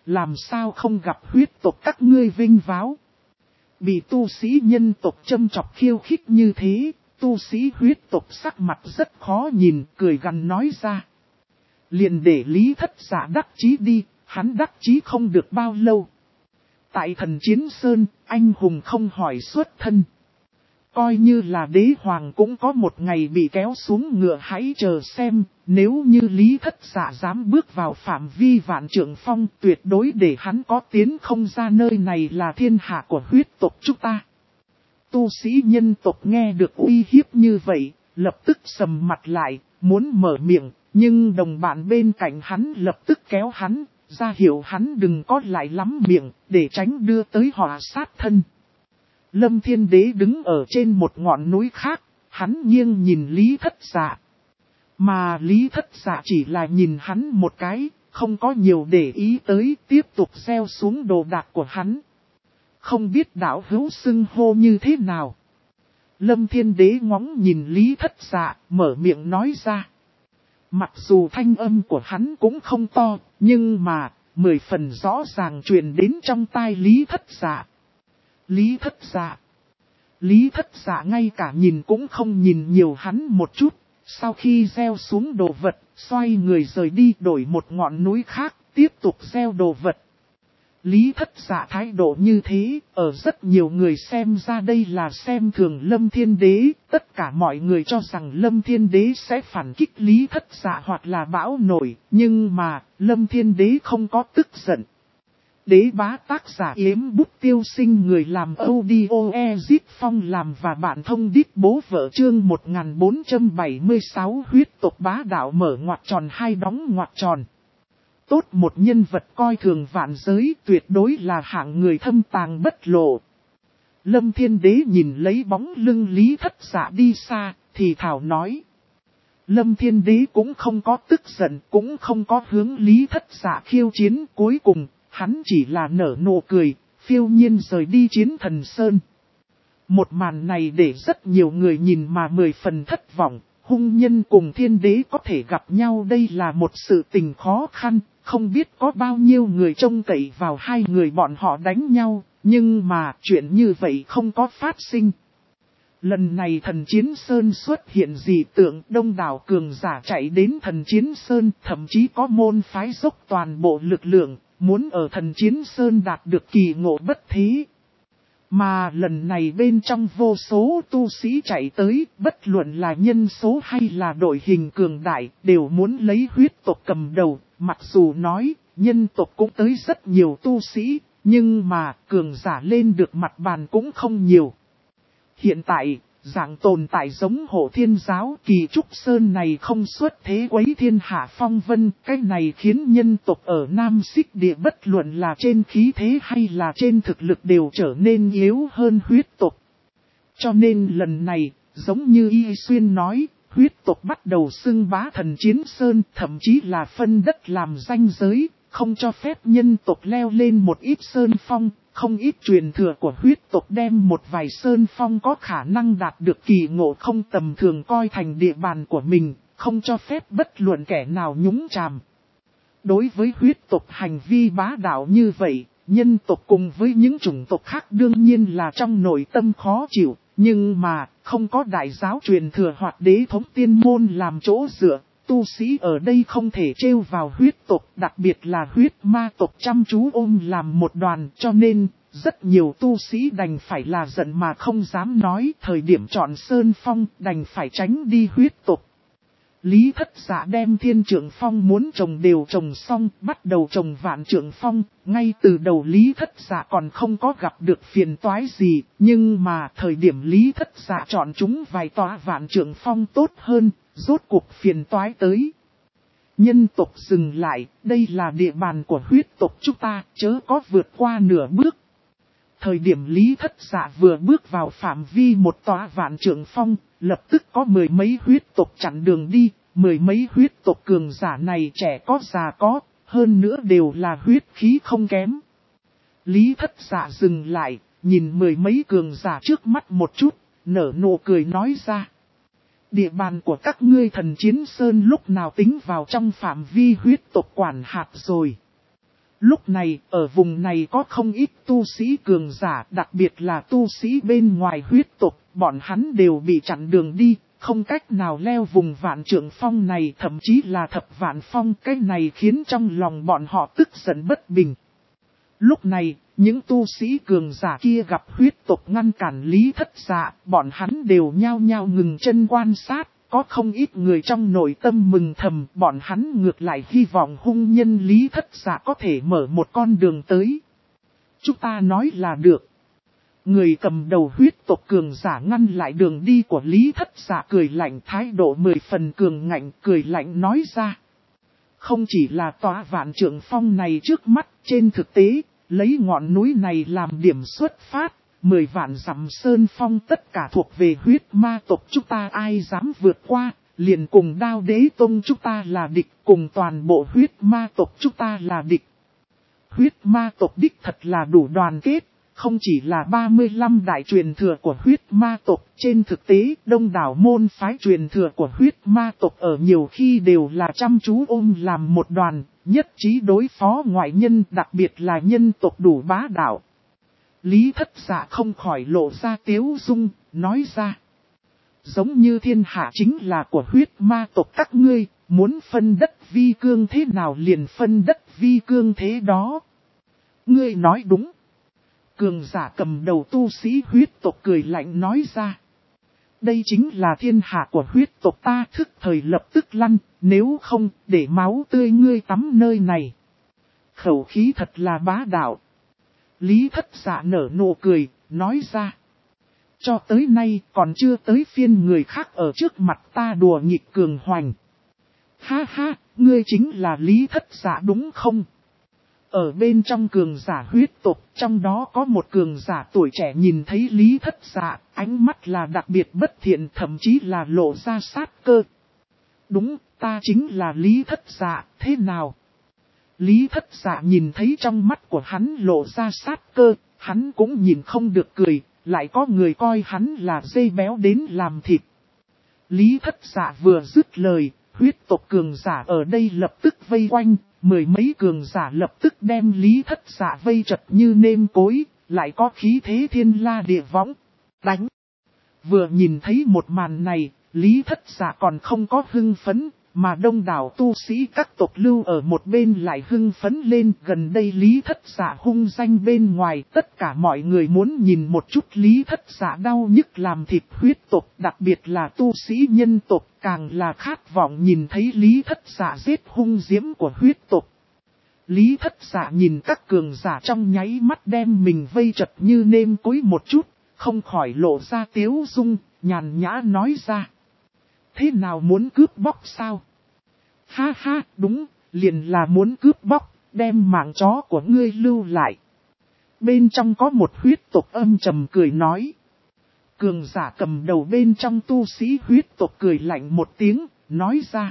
làm sao không gặp huyết tộc các ngươi vinh váo. Bị tu sĩ nhân tộc châm chọc khiêu khích như thế, tu sĩ huyết tộc sắc mặt rất khó nhìn, cười gằn nói ra. Liền để Lý Thất Dạ đắc chí đi, hắn đắc chí không được bao lâu. Tại Thần Chiến Sơn, anh hùng không hỏi xuất thân. Coi như là đế hoàng cũng có một ngày bị kéo xuống ngựa, hãy chờ xem, nếu như Lý Thất Dạ dám bước vào phạm vi vạn trượng phong, tuyệt đối để hắn có tiến không ra, nơi này là thiên hạ của huyết tộc chúng ta. Tu sĩ nhân tộc nghe được uy hiếp như vậy, lập tức sầm mặt lại, muốn mở miệng, nhưng đồng bạn bên cạnh hắn lập tức kéo hắn, ra hiệu hắn đừng có lại lắm miệng, để tránh đưa tới họa sát thân. Lâm Thiên Đế đứng ở trên một ngọn núi khác, hắn nghiêng nhìn Lý Thất Dạ. Mà Lý Thất Dạ chỉ là nhìn hắn một cái, không có nhiều để ý tới, tiếp tục gieo xuống đồ đạc của hắn. Không biết đạo hữu xưng hô như thế nào. Lâm Thiên Đế ngóng nhìn Lý Thất Dạ, mở miệng nói ra. Mặc dù thanh âm của hắn cũng không to, nhưng mà, 10 phần rõ ràng truyền đến trong tai Lý Thất Dạ. Lý Thất Dạ. Lý Thất Dạ ngay cả nhìn cũng không nhìn nhiều hắn một chút, sau khi gieo xuống đồ vật, xoay người rời đi đổi một ngọn núi khác, tiếp tục gieo đồ vật. Lý Thất Dạ thái độ như thế, ở rất nhiều người xem ra đây là xem thường Lâm Thiên Đế, tất cả mọi người cho rằng Lâm Thiên Đế sẽ phản kích Lý Thất Dạ hoặc là bão nổi, nhưng mà, Lâm Thiên Đế không có tức giận. Đế bá tác giả Yếm Bút Tiêu Sinh, người làm audio Ezip Phong làm và bạn thông đít bố vợ, chương 1476 huyết tộc bá đạo mở ngoặc tròn hai đóng ngoặc tròn. Tốt một nhân vật coi thường vạn giới, tuyệt đối là hạng người thâm tàng bất lộ. Lâm Thiên Đế nhìn lấy bóng lưng Lý Thất Dạ đi xa, thì thảo nói. Lâm Thiên Đế cũng không có tức giận, cũng không có hướng Lý Thất Dạ khiêu chiến, cuối cùng, hắn chỉ là nở nụ cười, phiêu nhiên rời đi Chiến Thần Sơn. Một màn này để rất nhiều người nhìn mà 10 phần thất vọng. Hung nhân cùng thiên đế có thể gặp nhau, đây là một sự tình khó khăn, không biết có bao nhiêu người trông cậy vào hai người bọn họ đánh nhau, nhưng mà chuyện như vậy không có phát sinh. Lần này Thần Chiến Sơn xuất hiện dị tượng, đông đảo cường giả chạy đến Thần Chiến Sơn, thậm chí có môn phái dốc toàn bộ lực lượng, muốn ở Thần Chiến Sơn đạt được kỳ ngộ bất thí. Mà lần này bên trong vô số tu sĩ chạy tới, bất luận là nhân số hay là đội hình cường đại, đều muốn lấy huyết tộc cầm đầu. Mặc dù nói, nhân tộc cũng tới rất nhiều tu sĩ, nhưng mà cường giả lên được mặt bàn cũng không nhiều. Hiện tại, dạng tồn tại giống Hộ Thiên Giáo, Kỳ Trúc Sơn này không xuất thế quấy thiên hạ phong vân, cái này khiến nhân tộc ở Nam Xích Địa bất luận là trên khí thế hay là trên thực lực đều trở nên yếu hơn huyết tộc. Cho nên lần này, giống như Y Xuyên nói, huyết tộc bắt đầu xưng bá Thần Chiến Sơn, thậm chí là phân đất làm ranh giới, không cho phép nhân tộc leo lên một ít sơn phong. Không ít truyền thừa của huyết tộc đem một vài sơn phong có khả năng đạt được kỳ ngộ không tầm thường coi thành địa bàn của mình, không cho phép bất luận kẻ nào nhúng chàm. Đối với huyết tộc hành vi bá đạo như vậy, nhân tộc cùng với những chủng tộc khác đương nhiên là trong nội tâm khó chịu, nhưng mà không có đại giáo truyền thừa hoặc đế thống tiên môn làm chỗ dựa. Tu sĩ ở đây không thể trêu vào huyết tộc, đặc biệt là huyết ma tộc chăm chú ôm làm một đoàn, cho nên rất nhiều tu sĩ đành phải là giận mà không dám nói, thời điểm chọn sơn phong đành phải tránh đi huyết tộc. Lý Thất Dạ đem Thiên Trượng Phong muốn trồng đều trồng xong, bắt đầu trồng Vạn Trượng Phong, ngay từ đầu Lý Thất Dạ còn không có gặp được phiền toái gì, nhưng mà thời điểm Lý Thất Dạ chọn chúng vài tòa Vạn Trượng Phong tốt hơn, rốt cuộc phiền toái tới. Nhân tộc dừng lại, đây là địa bàn của huyết tộc chúng ta, chớ có vượt qua nửa bước. Thời điểm Lý Thất Dạ vừa bước vào phạm vi một tòa Vạn Trượng Phong, lập tức có 10 mấy huyết tộc chặn đường đi, 10 mấy huyết tộc cường giả này trẻ có già có, hơn nữa đều là huyết khí không kém. Lý Thất Dạ dừng lại, nhìn 10 mấy cường giả trước mắt một chút, nở nụ cười nói ra. Địa bàn của các ngươi Thần Chiến Sơn lúc nào tính vào trong phạm vi huyết tộc quản hạt rồi. Lúc này, ở vùng này có không ít tu sĩ cường giả, đặc biệt là tu sĩ bên ngoài huyết tộc, bọn hắn đều bị chặn đường đi, không cách nào leo vùng vạn trượng phong này, thậm chí là thập vạn phong, cái này khiến trong lòng bọn họ tức giận bất bình. Lúc này, những tu sĩ cường giả kia gặp huyết tộc ngăn cản Lý Thất Dạ, bọn hắn đều nhao nhao ngừng chân quan sát. Có không ít người trong nội tâm mừng thầm, bọn hắn ngược lại hy vọng hung nhân Lý Thất Dạ có thể mở một con đường tới. Chúng ta nói là được. Người cầm đầu huyết tộc cường giả ngăn lại đường đi của Lý Thất Dạ cười lạnh, thái độ 10 phần cường ngạnh, cười lạnh nói ra. Không chỉ là tòa vạn trượng phong này trước mắt, trên thực tế, lấy ngọn núi này làm điểm xuất phát. 10 vạn dặm sơn phong tất cả thuộc về huyết ma tộc, chúng ta ai dám vượt qua, liền cùng Đao Đế Tông chúng ta là địch, cùng toàn bộ huyết ma tộc chúng ta là địch. Huyết ma tộc đích thật là đủ đoàn kết, không chỉ là 35 đại truyền thừa của huyết ma tộc, trên thực tế đông đảo môn phái truyền thừa của huyết ma tộc ở nhiều khi đều là chăm chú ôm làm một đoàn, nhất trí đối phó ngoại nhân, đặc biệt là nhân tộc đủ bá đạo. Lý Thất Dạ không khỏi lộ ra tiếu dung, nói ra. Giống như thiên hạ chính là của huyết ma tộc các ngươi, muốn phân đất vi cương thế nào liền phân đất vi cương thế đó. Ngươi nói đúng. Cường giả cầm đầu tu sĩ huyết tộc cười lạnh nói ra. Đây chính là thiên hạ của huyết tộc ta, thức thời lập tức lăn, nếu không để máu tươi ngươi tắm nơi này. Khẩu khí thật là bá đạo. Lý Thất Dạ nở nụ cười, nói ra. Cho tới nay còn chưa tới phiên người khác ở trước mặt ta đùa nghịch cường hoành. Ha ha, ngươi chính là Lý Thất Dạ đúng không? Ở bên trong cường giả huyết tộc, trong đó có một cường giả tuổi trẻ nhìn thấy Lý Thất Dạ, ánh mắt là đặc biệt bất thiện, thậm chí là lộ ra sát cơ. Đúng, ta chính là Lý Thất Dạ, thế nào? Lý Thất Dạ nhìn thấy trong mắt của hắn lộ ra sát cơ, hắn cũng nhìn không được cười, lại có người coi hắn là dê béo đến làm thịt. Lý Thất Dạ vừa dứt lời, huyết tộc cường giả ở đây lập tức vây quanh, 10 mấy cường giả lập tức đem Lý Thất Dạ vây chật như nêm cối, lại có khí thế thiên la địa võng, đánh. Vừa nhìn thấy một màn này, Lý Thất Dạ còn không có hưng phấn. Mà đông đảo tu sĩ các tộc lưu ở một bên lại hưng phấn lên. Gần đây Lý Thất Dạ hung danh bên ngoài, tất cả mọi người muốn nhìn một chút Lý Thất Dạ đau nhức làm thịt huyết tộc, đặc biệt là tu sĩ nhân tộc, càng là khát vọng nhìn thấy Lý Thất Dạ giết hung diễm của huyết tộc. Lý Thất Dạ nhìn các cường giả trong nháy mắt đem mình vây chật như nêm cối một chút, không khỏi lộ ra tiếu dung, nhàn nhã nói ra. Thế nào muốn cướp bóc sao? Ha ha, đúng, liền là muốn cướp bóc, đem mạng chó của ngươi lưu lại. Bên trong có một huyết tộc âm trầm cười nói. Cường giả cầm đầu bên trong tu sĩ huyết tộc cười lạnh một tiếng, nói ra.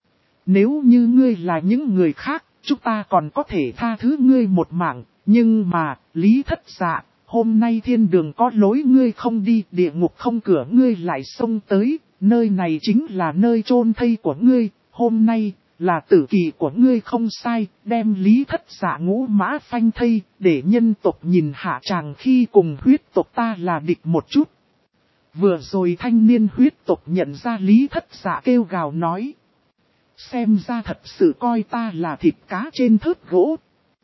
Nếu như ngươi là những người khác, chúng ta còn có thể tha thứ ngươi một mạng, nhưng mà, Lý Thất Dạ, hôm nay thiên đường có lối ngươi không đi, địa ngục không cửa ngươi lại xông tới. Nơi này chính là nơi chôn thây của ngươi, hôm nay là tử kỳ của ngươi không sai, đem Lý Thất Dạ ngũ mã phanh thây, để nhân tộc nhìn hạ tràng khi cùng huyết tộc ta là địch một chút. Vừa rồi thanh niên huyết tộc nhận ra Lý Thất Dạ kêu gào nói. Xem ra thật sự coi ta là thịt cá trên thớt gỗ.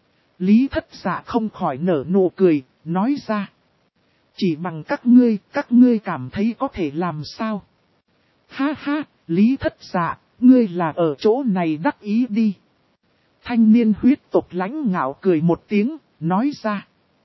Lý Thất Dạ không khỏi nở nụ cười, nói ra. Chỉ bằng các ngươi cảm thấy có thể làm sao? Ha ha, Lý Thất Dạ, ngươi là ở chỗ này đắc ý đi. Thanh niên huyết tộc lãnh ngạo cười một tiếng, nói ra.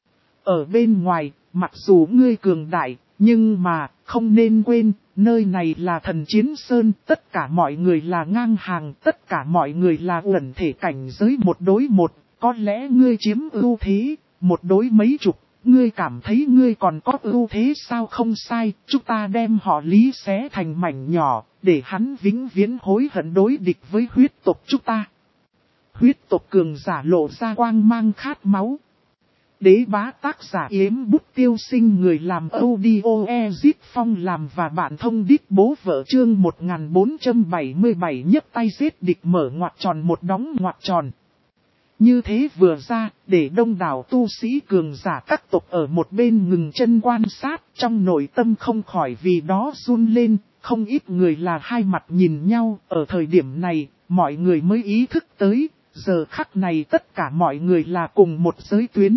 Ở bên ngoài, mặc dù ngươi cường đại, nhưng mà, không nên quên, nơi này là thần chiến sơn, tất cả mọi người là ngang hàng, tất cả mọi người là uẩn thể cảnh giới một đối một, có lẽ ngươi chiếm ưu thế, một đối mấy chục. Ngươi cảm thấy ngươi còn có ưu thế sao? Không sai, chúng ta đem họ Lý xé thành mảnh nhỏ, để hắn vĩnh viễn hối hận đối địch với huyết tộc chúng ta. Huyết tộc cường giả lộ ra quang mang khát máu. Đế bá tác giả yếm bút tiêu sinh, người làm audio Ezit Phong làm và bạn thông đít bố vợ chương 1477 nhấc tay giết địch mở ngoặc tròn một đóng ngoặc tròn. Như thế vừa ra, để đông đảo tu sĩ cường giả các tộc ở một bên ngừng chân quan sát, trong nội tâm không khỏi vì đó run lên, không ít người là hai mặt nhìn nhau, ở thời điểm này, mọi người mới ý thức tới, giờ khắc này tất cả mọi người là cùng một giới tuyến.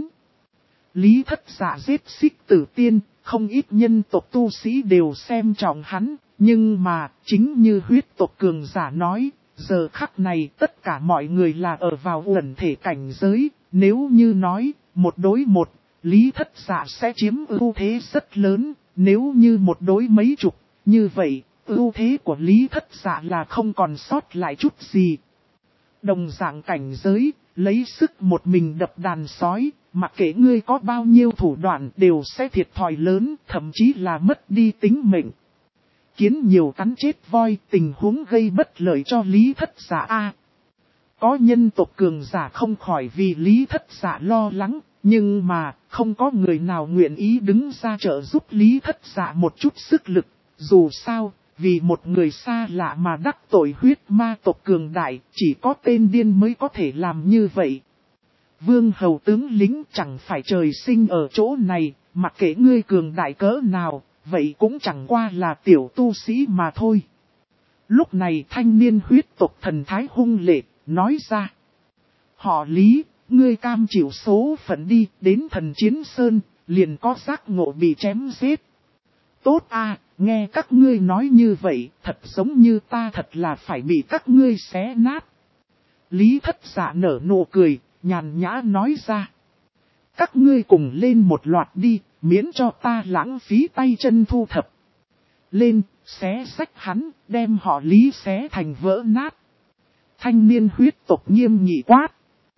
Lý Thất Dạ giết Xích Tử Tiên, không ít nhân tộc tu sĩ đều xem trọng hắn, nhưng mà, chính như huyết tộc cường giả nói, giờ khắc này tất cả mọi người là ở vào ẩn thể cảnh giới, nếu như nói, một đối một, Lý Thất Dạ sẽ chiếm ưu thế rất lớn, nếu như một đối mấy chục, như vậy, ưu thế của Lý Thất Dạ là không còn sót lại chút gì. Đồng dạng cảnh giới, lấy sức một mình đập đàn sói, mặc kệ ngươi có bao nhiêu thủ đoạn đều sẽ thiệt thòi lớn, thậm chí là mất đi tính mệnh. Kiến nhiều cắn chết voi, tình huống gây bất lợi cho Lý Thất Dạ a. Có nhân tộc cường giả không khỏi vì Lý Thất Dạ lo lắng, nhưng mà không có người nào nguyện ý đứng ra trợ giúp Lý Thất Dạ một chút sức lực. Dù sao, vì một người xa lạ mà đắc tội huyết ma tộc cường đại, chỉ có tên điên mới có thể làm như vậy. Vương hầu tướng lính chẳng phải trời sinh ở chỗ này, mặc kệ ngươi cường đại cỡ nào, vậy cũng chẳng qua là tiểu tu sĩ mà thôi. Lúc này thanh niên huyết tộc thần thái hung lệ, nói ra. Họ Lý, ngươi cam chịu số phận đi, đến thần chiến sơn, liền có giác ngộ bị chém giết. Tốt a, nghe các ngươi nói như vậy, thật giống như ta thật là phải bị các ngươi xé nát. Lý Thất Dạ nở nụ cười, nhàn nhã nói ra. Các ngươi cùng lên một loạt đi, miễn cho ta lãng phí tay chân thu thập. Lên, xé xách hắn, đem họ Lý xé thành vỡ nát. Thanh niên huyết tộc nghiêm nghị quát.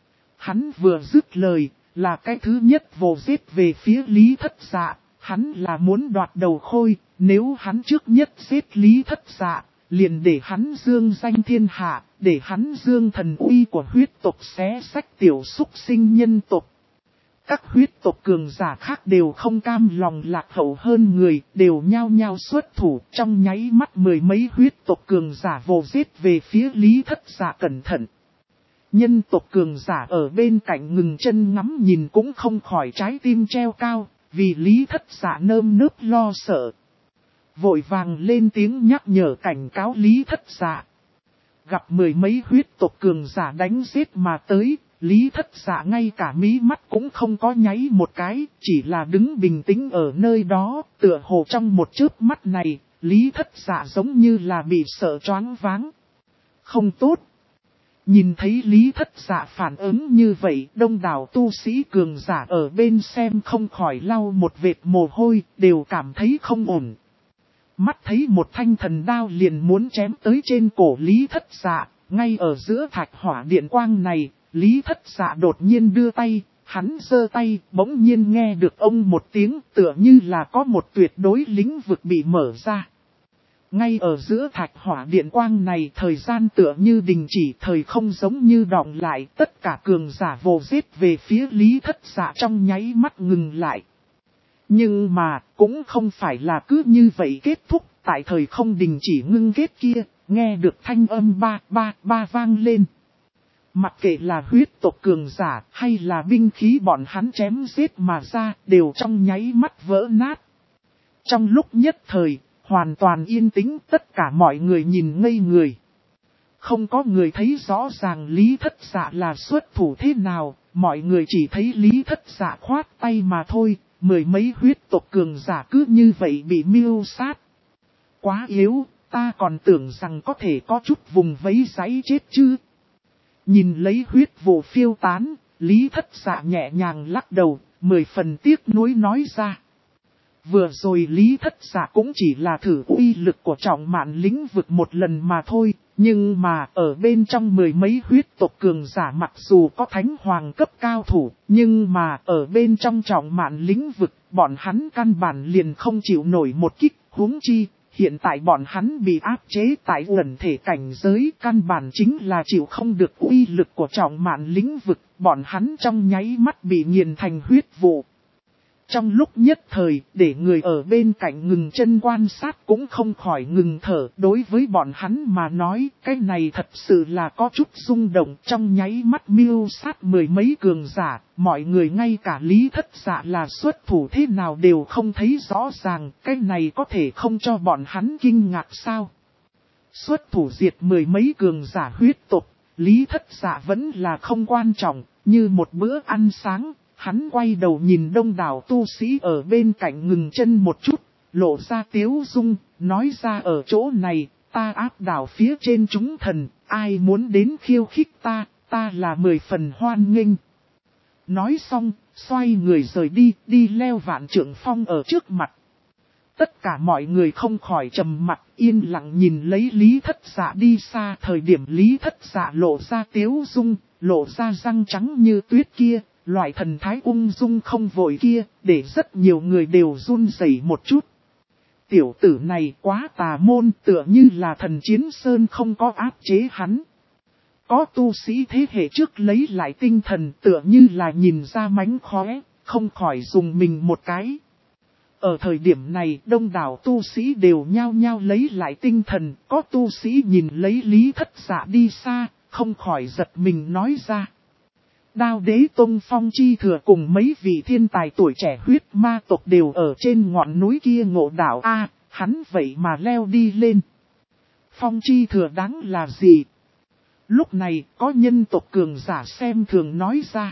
Hắn vừa dứt lời, là cái thứ nhất vồ giết về phía Lý Thất Dạ. Hắn là muốn đoạt đầu khôi, nếu hắn trước nhất giết Lý Thất Dạ, liền để hắn dương danh thiên hạ, để hắn dương thần uy của huyết tộc xé xách tiểu súc sinh nhân tộc. Các huyết tộc cường giả khác đều không cam lòng lạc hậu hơn người, đều nhao nhao xuất thủ, trong nháy mắt mười mấy huyết tộc cường giả vồ giết về phía Lý Thất Dạ cẩn thận. Nhân tộc cường giả ở bên cạnh ngừng chân ngắm nhìn cũng không khỏi trái tim treo cao, vì Lý Thất Dạ nơm nớp lo sợ. Vội vàng lên tiếng nhắc nhở cảnh cáo Lý Thất Dạ. Gặp mười mấy huyết tộc cường giả đánh giết mà tới, Lý Thất Dạ ngay cả mí mắt cũng không có nháy một cái, chỉ là đứng bình tĩnh ở nơi đó, tựa hồ trong một chớp mắt này, Lý Thất Dạ giống như là bị sợ choáng váng. Không tốt. Nhìn thấy Lý Thất Dạ phản ứng như vậy, đông đảo tu sĩ cường giả ở bên xem không khỏi lau một vệt mồ hôi, đều cảm thấy không ổn. Mắt thấy một thanh thần đao liền muốn chém tới trên cổ Lý Thất Dạ, ngay ở giữa thạch hỏa điện quang này, Lý Thất Dạ đột nhiên đưa tay, hắn giơ tay, bỗng nhiên nghe được ông một tiếng tựa như là có một tuyệt đối lĩnh vực bị mở ra. Ngay ở giữa thạch hỏa điện quang này thời gian tựa như đình chỉ, thời không giống như đọng lại, tất cả cường giả vồ giết về phía Lý Thất Dạ trong nháy mắt ngừng lại. Nhưng mà, cũng không phải là cứ như vậy kết thúc, tại thời không đình chỉ ngưng kết kia, nghe được thanh âm ba ba ba vang lên. Mặc kệ là huyết tộc cường giả hay là binh khí bọn hắn chém giết mà ra, đều trong nháy mắt vỡ nát. Trong lúc nhất thời, hoàn toàn yên tĩnh, tất cả mọi người nhìn ngây người. Không có người thấy rõ ràng Lý Thất Dạ là xuất thủ thế nào, mọi người chỉ thấy Lý Thất Dạ khoát tay mà thôi, mười mấy huyết tộc cường giả cứ như vậy bị mưu sát. Quá yếu, ta còn tưởng rằng có thể có chút vùng vẫy giấy chết chứ. Nhìn lấy huyết vụ phiêu tán, Lý Thất Dạ nhẹ nhàng lắc đầu, 10 phần tiếc nuối nói ra. Vừa rồi Lý Thất Dạ cũng chỉ là thử uy lực của trọng mạn lĩnh vực một lần mà thôi, nhưng mà ở bên trong mười mấy huyết tộc cường giả mặc dù có thánh hoàng cấp cao thủ, nhưng mà ở bên trong trọng mạn lĩnh vực, bọn hắn căn bản liền không chịu nổi một kích, huống chi. Hiện tại bọn hắn bị áp chế tại ẩn thể cảnh giới, căn bản chính là chịu không được uy lực của trọng mạn lĩnh vực, bọn hắn trong nháy mắt bị nghiền thành huyết vụ. Trong lúc nhất thời, để người ở bên cạnh ngừng chân quan sát cũng không khỏi ngừng thở. Đối với bọn hắn mà nói, cái này thật sự là có chút rung động. Trong nháy mắt mưu sát mười mấy cường giả, mọi người ngay cả Lý Thất Dạ là xuất thủ thế nào đều không thấy rõ ràng. Cái này có thể không cho bọn hắn kinh ngạc sao? Xuất thủ diệt mười mấy cường giả huyết tộc, Lý Thất Dạ vẫn là không quan trọng, như một bữa ăn sáng. Hắn quay đầu nhìn đông đảo tu sĩ ở bên cạnh ngừng chân một chút, lộ ra tiếu dung, nói ra ở chỗ này, ta áp đảo phía trên chúng thần, ai muốn đến khiêu khích ta là 10 phần hoan nghênh. Nói xong, xoay người rời đi, đi leo vạn trượng phong ở trước mặt. Tất cả mọi người không khỏi trầm mặt, yên lặng nhìn lấy Lý Thất Dạ đi xa. Thời điểm Lý Thất Dạ lộ ra tiếu dung, lộ ra răng trắng như tuyết kia. Loại thần thái ung dung không vội kia, để rất nhiều người đều run rẩy một chút. Tiểu tử này quá tà môn, tựa như là thần chiến sơn không có áp chế hắn. Có tu sĩ thế hệ trước lấy lại tinh thần, tựa như là nhìn ra mánh khóe, không khỏi dùng mình một cái. Ở thời điểm này, đông đảo tu sĩ đều nhao nhao lấy lại tinh thần, có tu sĩ nhìn lấy Lý Thất Dạ đi xa, không khỏi giật mình nói ra. Đao Đế Tông Phong Chi Thừa cùng mấy vị thiên tài tuổi trẻ huyết ma tộc đều ở trên ngọn núi kia ngộ đạo A, hắn vậy mà leo đi lên. Phong Chi Thừa đáng là gì? Lúc này có nhân tộc cường giả xem thường nói ra.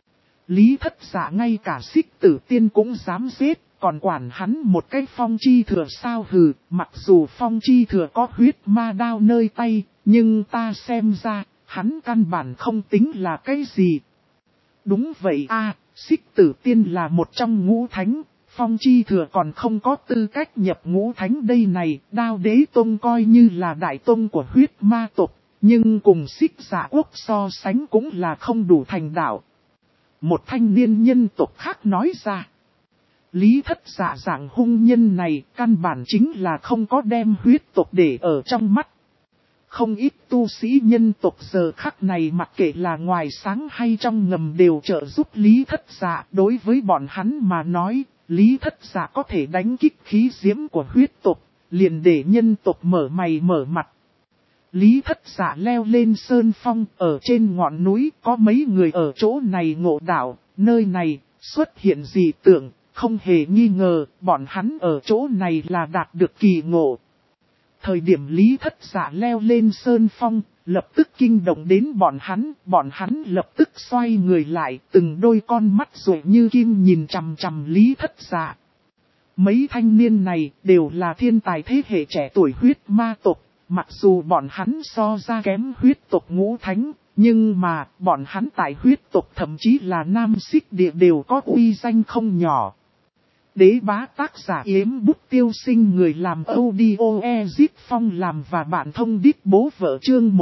Lý Thất Dạ ngay cả Xích Tử Tiên cũng dám giết, còn quản hắn một cái Phong Chi Thừa sao hừ, mặc dù Phong Chi Thừa có huyết ma đao nơi tay, nhưng ta xem ra, hắn căn bản không tính là cái gì. Đúng vậy a, Xích Tử Tiên là một trong ngũ thánh, Phong Chi Thừa còn không có tư cách nhập ngũ thánh đây này. Đao Đế Tông coi như là đại tông của huyết ma tộc, nhưng cùng Xích Dạ Quốc so sánh cũng là không đủ thành đạo. Một thanh niên nhân tộc khác nói ra. Lý Thất Dạ dạng hung nhân này căn bản chính là không có đem huyết tộc để ở trong mắt. Không ít tu sĩ nhân tộc giờ khắc này mặc kệ là ngoài sáng hay trong ngầm đều trợ giúp Lý Thất Dạ. Đối với bọn hắn mà nói, Lý Thất Dạ có thể đánh kích khí diễm của huyết tộc, liền để nhân tộc mở mày mở mặt. Lý Thất Dạ leo lên sơn phong, ở trên ngọn núi có mấy người ở chỗ này ngộ đạo, nơi này xuất hiện dị tượng, không hề nghi ngờ, bọn hắn ở chỗ này là đạt được kỳ ngộ. Thời điểm Lý Thất Dạ leo lên sơn phong, lập tức kinh động đến bọn hắn lập tức xoay người lại, từng đôi con mắt rụi như kim nhìn chằm chằm Lý Thất Dạ. Mấy thanh niên này đều là thiên tài thế hệ trẻ tuổi huyết ma tộc, mặc dù bọn hắn so ra kém huyết tộc ngũ thánh, nhưng mà bọn hắn tại huyết tộc thậm chí là Nam Xích Địa đều có uy danh không nhỏ. Đế bá tác giả Yếm Bút Tiêu Sinh, người làm audio Ezip Phong làm và bạn thông đít bố vợ chương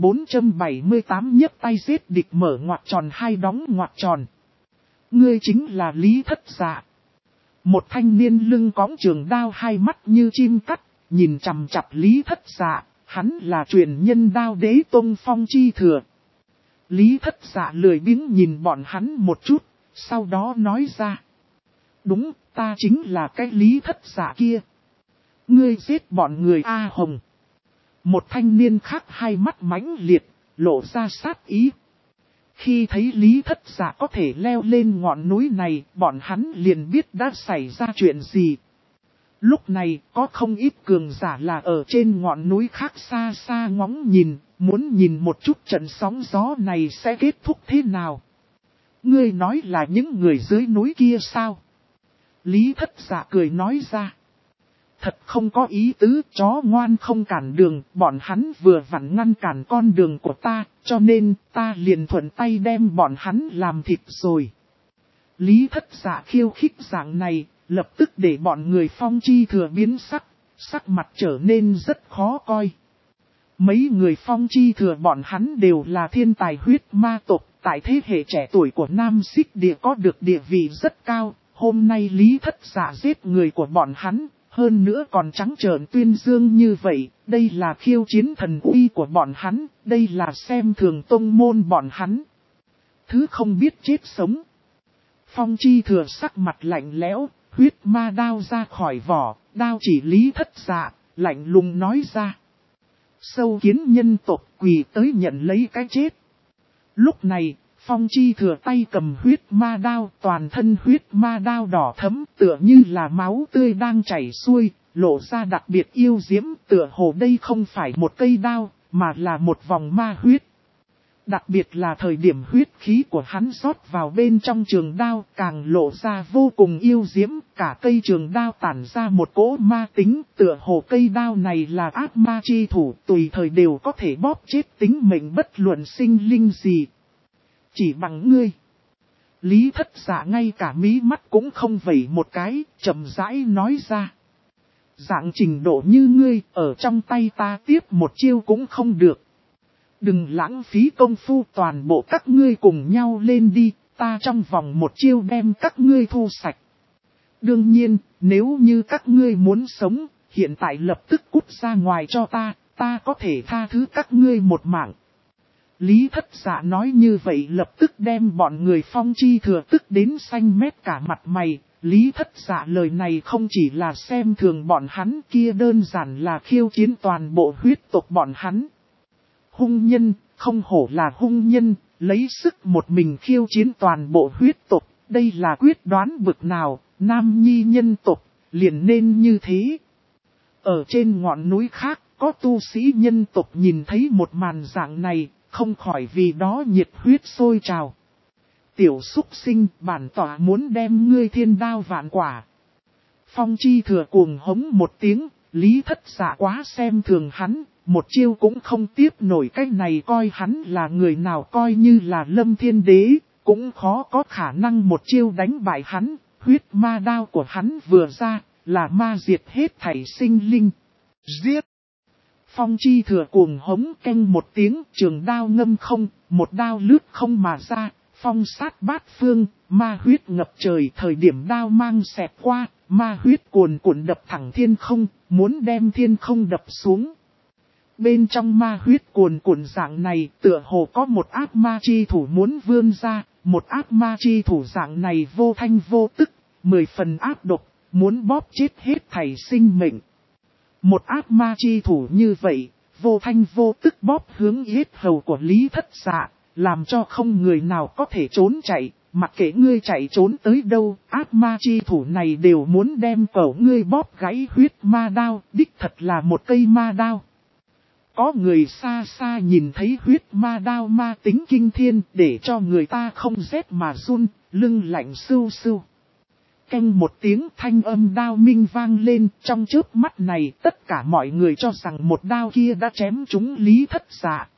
1478 nhấp tay giết địch mở ngoặc tròn hai đóng ngoặc tròn. Ngươi chính là Lý Thất Dạ. Một thanh niên lưng cõng trường đao, hai mắt như chim cắt, nhìn chằm chằm Lý Thất Dạ, hắn là truyền nhân Đao Đế Tông Phong Chi Thừa. Lý Thất Dạ lười biếng nhìn bọn hắn một chút, sau đó nói ra. Đúng, ta chính là cái Lý Thất Dạ kia. Ngươi giết bọn người A Hồng. Một thanh niên khác hai mắt mãnh liệt, lộ ra sát ý. Khi thấy Lý Thất Dạ có thể leo lên ngọn núi này, bọn hắn liền biết đã xảy ra chuyện gì. Lúc này, có không ít cường giả là ở trên ngọn núi khác xa xa ngóng nhìn, muốn nhìn một chút trận sóng gió này sẽ kết thúc thế nào. Ngươi nói là những người dưới núi kia sao? Lý Thất Dạ cười nói ra. Thật không có ý tứ, chó ngoan không cản đường, bọn hắn vừa vặn ngăn cản con đường của ta, cho nên ta liền thuận tay đem bọn hắn làm thịt rồi. Lý Thất Dạ khiêu khích dạng này, lập tức để bọn người Phong Chi Thừa biến sắc mặt trở nên rất khó coi. Mấy người Phong Chi Thừa bọn hắn đều là thiên tài huyết ma tộc, tại thế hệ trẻ tuổi của Nam Xích Địa có được địa vị rất cao. Hôm nay Lý Thất Dạ giết người của bọn hắn, hơn nữa còn trắng trợn tuyên dương như vậy, đây là khiêu chiến thần uy của bọn hắn, đây là xem thường tông môn bọn hắn. Thứ không biết chết sống. Phong Chi Thừa sắc mặt lạnh lẽo, huyết ma đao ra khỏi vỏ, đao chỉ Lý Thất Dạ, lạnh lùng nói ra. Sâu kiến nhân tộc quỳ tới nhận lấy cái chết. Lúc này, Phong Chi Thừa tay cầm huyết ma đao, toàn thân huyết ma đao đỏ thẫm, tựa như là máu tươi đang chảy xuôi, lộ ra đặc biệt yêu diễm, tựa hồ đây không phải một cây đao, mà là một vòng ma huyết. Đặc biệt là thời điểm huyết khí của hắn rót vào bên trong trường đao, càng lộ ra vô cùng yêu diễm, cả cây trường đao tản ra một cỗ ma tính, tựa hồ cây đao này là ác ma chi thủ, tùy thời đều có thể bóp chết tính mệnh bất luận sinh linh gì. Chỉ bằng ngươi. Lý Thất Dạ ngay cả mí mắt cũng không vẩy một cái, chậm rãi nói ra. Dạng trình độ như ngươi, ở trong tay ta tiếp một chiêu cũng không được. Đừng lãng phí công phu, toàn bộ các ngươi cùng nhau lên đi, ta trong vòng một chiêu đem các ngươi thu sạch. Đương nhiên, nếu như các ngươi muốn sống, hiện tại lập tức cút ra ngoài cho ta có thể tha thứ các ngươi một mạng. Lý Thất Dạ nói như vậy lập tức đem bọn người Phong Chi Thừa tức đến xanh mét cả mặt mày. Lý Thất Dạ lời này không chỉ là xem thường bọn hắn, kia đơn giản là khiêu chiến toàn bộ huyết tộc bọn hắn. Hung nhân, không hổ là hung nhân, lấy sức một mình khiêu chiến toàn bộ huyết tộc, đây là quyết đoán bực nào, nam nhi nhân tộc, liền nên như thế. Ở trên ngọn núi khác, có tu sĩ nhân tộc nhìn thấy một màn dạng này, không khỏi vì đó nhiệt huyết sôi trào. Tiểu súc sinh, bản tỏa muốn đem ngươi thiên đao vạn quả. Phong Chi Thừa cuồng hống một tiếng, Lý Thất Dạ quá xem thường hắn, một chiêu cũng không tiếp nổi, cái này coi hắn là người nào, coi như là Lâm Thiên Đế, cũng khó có khả năng một chiêu đánh bại hắn. Huyết ma đao của hắn vừa ra, là ma diệt hết thảy sinh linh. Giết! Phong Chi Thừa cuồng hống canh một tiếng, trường đao ngâm không, một đao lướt không mà ra, phong sát bát phương, ma huyết ngập trời. Thời điểm đao mang xẹt qua, ma huyết cuồn cuộn đập thẳng thiên không, muốn đem thiên không đập xuống. Bên trong ma huyết cuồn cuộn dạng này, tựa hồ có một ác ma chi thủ muốn vươn ra, một ác ma chi thủ dạng này vô thanh vô tức, 10 phần ác độc, muốn bóp chết hết thảy sinh mệnh. Một ác ma chi thủ như vậy, vô thanh vô tức bóp hướng yết hầu của Lý Thất Dạ, làm cho không người nào có thể trốn chạy, mặc kệ ngươi chạy trốn tới đâu, ác ma chi thủ này đều muốn đem cổ ngươi bóp gãy. Huyết ma đao, đích thật là một cây ma đao. Có người xa xa nhìn thấy huyết ma đao ma tính kinh thiên, để cho người ta không rét mà run, lưng lạnh sưu sưu. Canh một tiếng thanh âm đao minh vang lên, trong chớp mắt này tất cả mọi người cho rằng một đao kia đã chém trúng Lý Thất Dạ.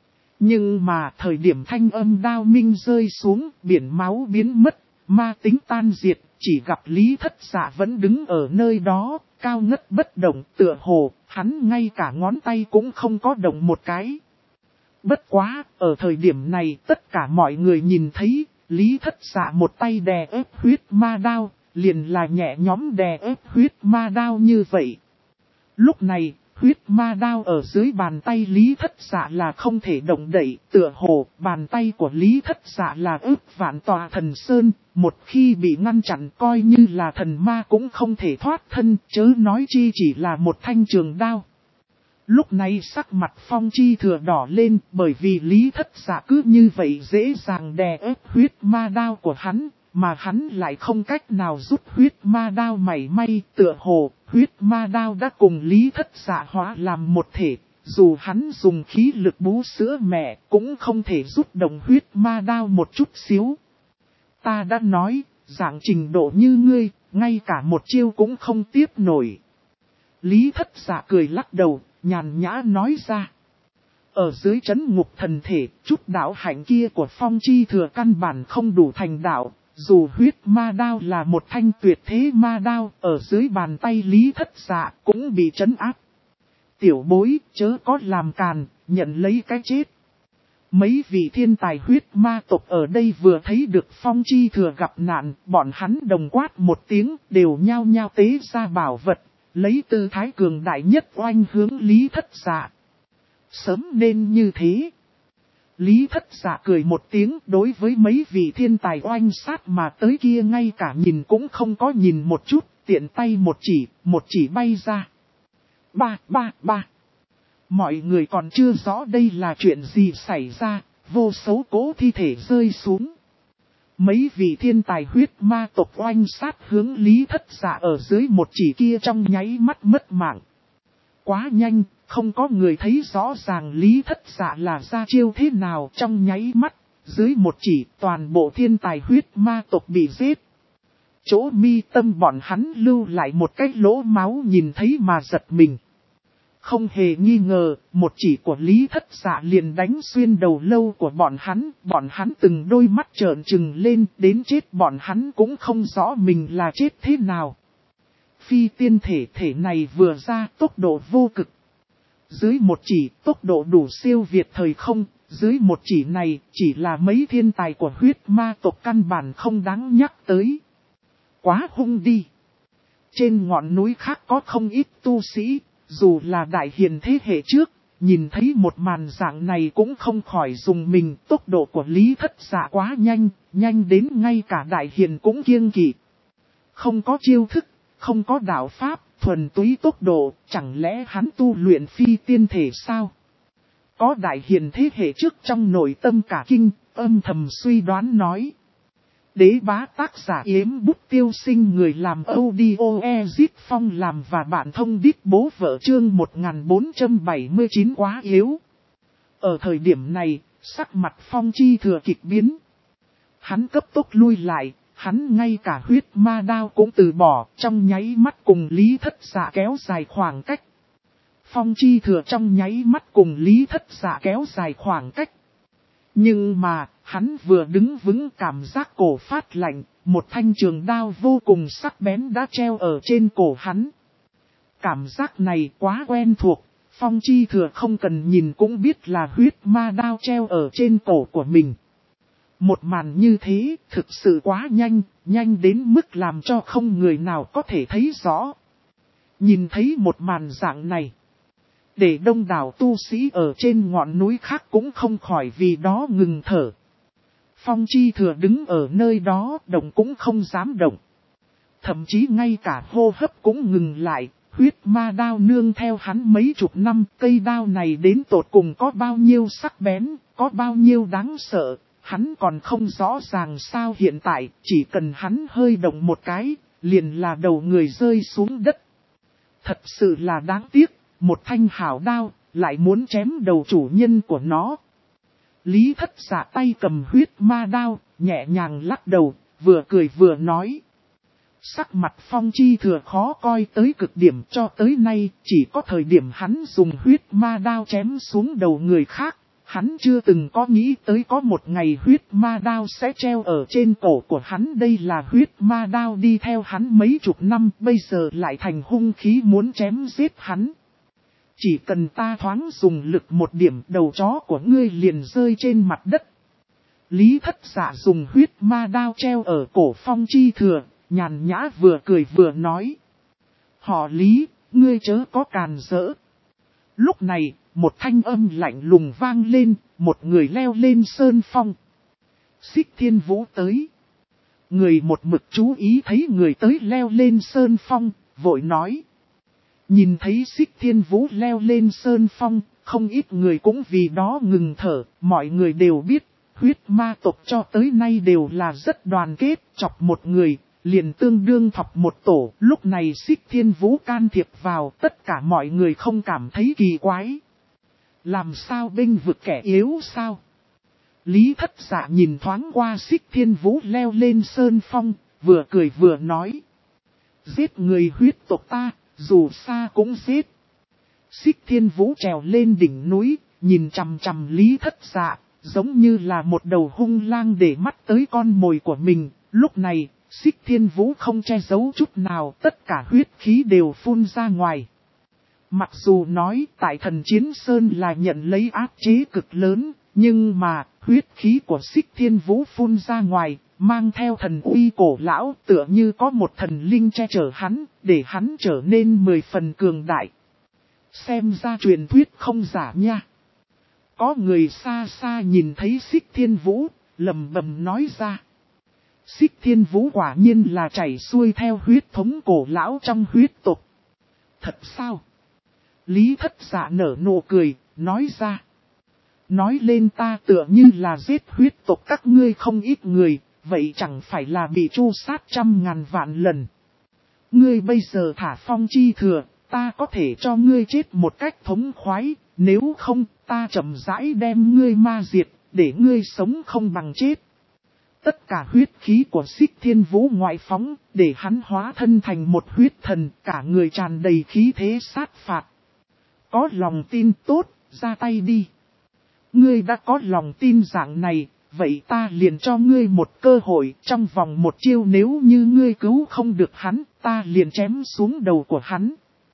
Nhưng mà thời điểm thanh âm đao minh rơi xuống, biển máu biến mất, ma tính tan diệt, chỉ gặp Lý Thất Dạ vẫn đứng ở nơi đó, cao ngất bất động, tựa hồ, hắn ngay cả ngón tay cũng không có động một cái. Bất quá, ở thời điểm này tất cả mọi người nhìn thấy, Lý Thất Dạ một tay đè ép huyết ma đao, liền là nhẹ nhõm đè ép huyết ma đao như vậy. Lúc này, huyết ma đao ở dưới bàn tay Lý Thất Dạ là không thể động đậy, tựa hồ bàn tay của Lý Thất Dạ là ức vạn tòa thần sơn, một khi bị ngăn chặn coi như là thần ma cũng không thể thoát thân, chớ nói chi chỉ là một thanh trường đao. Lúc này sắc mặt Phong Chi Thừa đỏ lên, bởi vì Lý Thất Dạ cứ như vậy dễ dàng đè ép huyết ma đao của hắn, mà hắn lại không cách nào rút huyết ma đao mảy may, tựa hồ, huyết ma đao đã cùng Lý Thất Dạ hóa làm một thể, dù hắn dùng khí lực bú sữa mẹ, cũng không thể rút động huyết ma đao một chút xíu. Ta đã nói, dạng trình độ như ngươi, ngay cả một chiêu cũng không tiếp nổi. Lý Thất Dạ cười lắc đầu, nhàn nhã nói ra. Ở dưới trấn ngục thần thể, chút đạo hạnh kia của Phong Chi Thừa căn bản không đủ thành đạo. Dù huyết ma đao là một thanh tuyệt thế ma đao, ở dưới bàn tay Lý Thất Dạ cũng bị trấn áp. Tiểu bối, chớ có làm càn, nhận lấy cái chết. Mấy vị thiên tài huyết ma tộc ở đây vừa thấy được Phong Chi Thừa gặp nạn, bọn hắn đồng quát một tiếng, đều nhao nhao tế ra bảo vật, lấy tư thái cường đại nhất oanh hướng Lý Thất Dạ. Sớm nên như thế. Lý Thất Dạ cười một tiếng, đối với mấy vị thiên tài oanh sát mà tới kia ngay cả nhìn cũng không có nhìn một chút, tiện tay một chỉ bay ra. Ba. Mọi người còn chưa rõ đây là chuyện gì xảy ra, vô số cố thi thể rơi xuống. Mấy vị thiên tài huyết ma tộc oanh sát hướng Lý Thất Dạ ở dưới một chỉ kia trong nháy mắt mất mạng. Quá nhanh, không có người thấy rõ ràng Lý Thất Dạ là ra chiêu thế nào trong nháy mắt. Dưới một chỉ toàn bộ thiên tài huyết ma tộc bị giết. Chỗ mi tâm bọn hắn lưu lại một cái lỗ máu nhìn thấy mà giật mình. Không hề nghi ngờ, một chỉ của Lý Thất Dạ liền đánh xuyên đầu lâu của bọn hắn từng đôi mắt trợn trừng lên, đến chết bọn hắn cũng không rõ mình là chết thế nào. Phi tiên thể này vừa ra tốc độ vô cực. Dưới một chỉ tốc độ đủ siêu việt thời không, dưới một chỉ này chỉ là mấy thiên tài của huyết ma tộc căn bản không đáng nhắc tới. Quá hung đi. Trên ngọn núi khác có không ít tu sĩ. Dù là đại hiền thế hệ trước, nhìn thấy một màn dạng này cũng không khỏi dùng mình. Tốc độ của Lý Thất Dạ quá nhanh, nhanh đến ngay cả đại hiền cũng kiêng kỵ. Không có chiêu thức, không có đạo pháp, thuần túy tốc độ, chẳng lẽ hắn tu luyện phi tiên thể sao? Có đại hiền thế hệ trước trong nội tâm cả kinh, âm thầm suy đoán nói. Đế bá tác giả Yếm Bút Tiêu Sinh, người làm audio Ezit Phong làm và bạn thông đít bố vợ chương 1479 quá yếu. Ở thời điểm này, sắc mặt Phong Chi Thừa kịch biến. Hắn cấp tốc lui lại, hắn ngay cả huyết ma đao cũng từ bỏ, trong nháy mắt cùng Lý Thất Dạ kéo dài khoảng cách. Phong Chi Thừa trong nháy mắt cùng Lý Thất Dạ kéo dài khoảng cách. Nhưng mà, hắn vừa đứng vững cảm giác cổ phát lạnh, một thanh trường đao vô cùng sắc bén đã treo ở trên cổ hắn. Cảm giác này quá quen thuộc, Phong Chi Thừa không cần nhìn cũng biết là huyết ma đao treo ở trên cổ của mình. Một màn như thế thực sự quá nhanh, nhanh đến mức làm cho không người nào có thể thấy rõ. Nhìn thấy một màn dạng này. Để đông đảo tu sĩ ở trên ngọn núi khác cũng không khỏi vì đó ngừng thở. Phong Chi Thừa đứng ở nơi đó, động cũng không dám động. Thậm chí ngay cả hô hấp cũng ngừng lại, huyết ma đao nương theo hắn mấy chục năm, cây đao này đến tột cùng có bao nhiêu sắc bén, có bao nhiêu đáng sợ, hắn còn không rõ ràng sao hiện tại, chỉ cần hắn hơi động một cái, liền là đầu người rơi xuống đất. Thật sự là đáng tiếc. Một thanh hảo đao, lại muốn chém đầu chủ nhân của nó. Lý Thất Dạ tay cầm huyết ma đao, nhẹ nhàng lắc đầu, vừa cười vừa nói. Sắc mặt Phong Chi Thừa khó coi tới cực điểm, cho tới nay, chỉ có thời điểm hắn dùng huyết ma đao chém xuống đầu người khác. Hắn chưa từng có nghĩ tới có một ngày huyết ma đao sẽ treo ở trên cổ của hắn. Đây là huyết ma đao đi theo hắn mấy chục năm, bây giờ lại thành hung khí muốn chém giết hắn. Chỉ cần ta thoáng dùng lực một điểm, đầu chó của ngươi liền rơi trên mặt đất. Lý Thất Dạ dùng huyết ma đao treo ở cổ Phong Chi Thừa, nhàn nhã vừa cười vừa nói. Họ Lý, ngươi chớ có càn rỡ. Lúc này, một thanh âm lạnh lùng vang lên, một người leo lên sơn phong. Xích Thiên Vũ tới. Người một mực chú ý thấy người tới leo lên sơn phong, vội nói. Nhìn thấy Xích Thiên Vũ leo lên sơn phong, không ít người cũng vì đó ngừng thở, mọi người đều biết, huyết ma tộc cho tới nay đều là rất đoàn kết, chọc một người, liền tương đương thọc một tổ, lúc này Xích Thiên Vũ can thiệp vào, tất cả mọi người không cảm thấy kỳ quái. Làm sao bênh vực kẻ yếu sao? Lý Thất Dạ nhìn thoáng qua Xích Thiên Vũ leo lên sơn phong, vừa cười vừa nói. Giết người huyết tộc ta, dù xa cũng giết. Xích Thiên Vũ trèo lên đỉnh núi, nhìn chằm chằm Lý Thất Dạ, giống như là một đầu hung lang để mắt tới con mồi của mình. Lúc này, Xích Thiên Vũ không che giấu chút nào, tất cả huyết khí đều phun ra ngoài. Mặc dù nói tại Thần Chiến Sơn là nhận lấy áp chế cực lớn, nhưng mà huyết khí của Xích Thiên Vũ phun ra ngoài, mang theo thần uy cổ lão, tựa như có một thần linh che chở hắn, để hắn trở nên 10 phần cường đại. Xem ra truyền thuyết không giả nha. Có người xa xa nhìn thấy Xích Thiên Vũ, lầm bầm nói ra. Xích Thiên Vũ quả nhiên là chảy xuôi theo huyết thống cổ lão trong huyết tộc. Thật sao? Lý Thất Dạ nở nụ cười, nói ra. Nói lên ta tựa như là giết huyết tộc các ngươi không ít người, vậy chẳng phải là bị tru sát 100.000 vạn lần. Ngươi bây giờ thả phong chi thừa, ta có thể cho ngươi chết một cách thống khoái, nếu không ta chậm rãi đem ngươi ma diệt, để ngươi sống không bằng chết. Tất cả huyết khí của Xích Thiên Vũ ngoại phóng, để hắn hóa thân thành một huyết thần, cả người tràn đầy khí thế sát phạt. Có lòng tin tốt, ra tay đi. Ngươi đã có lòng tin dạng này, vậy ta liền cho ngươi một cơ hội, trong vòng một chiêu nếu như ngươi cứu không được hắn, ta liền chém xuống đầu của hắn.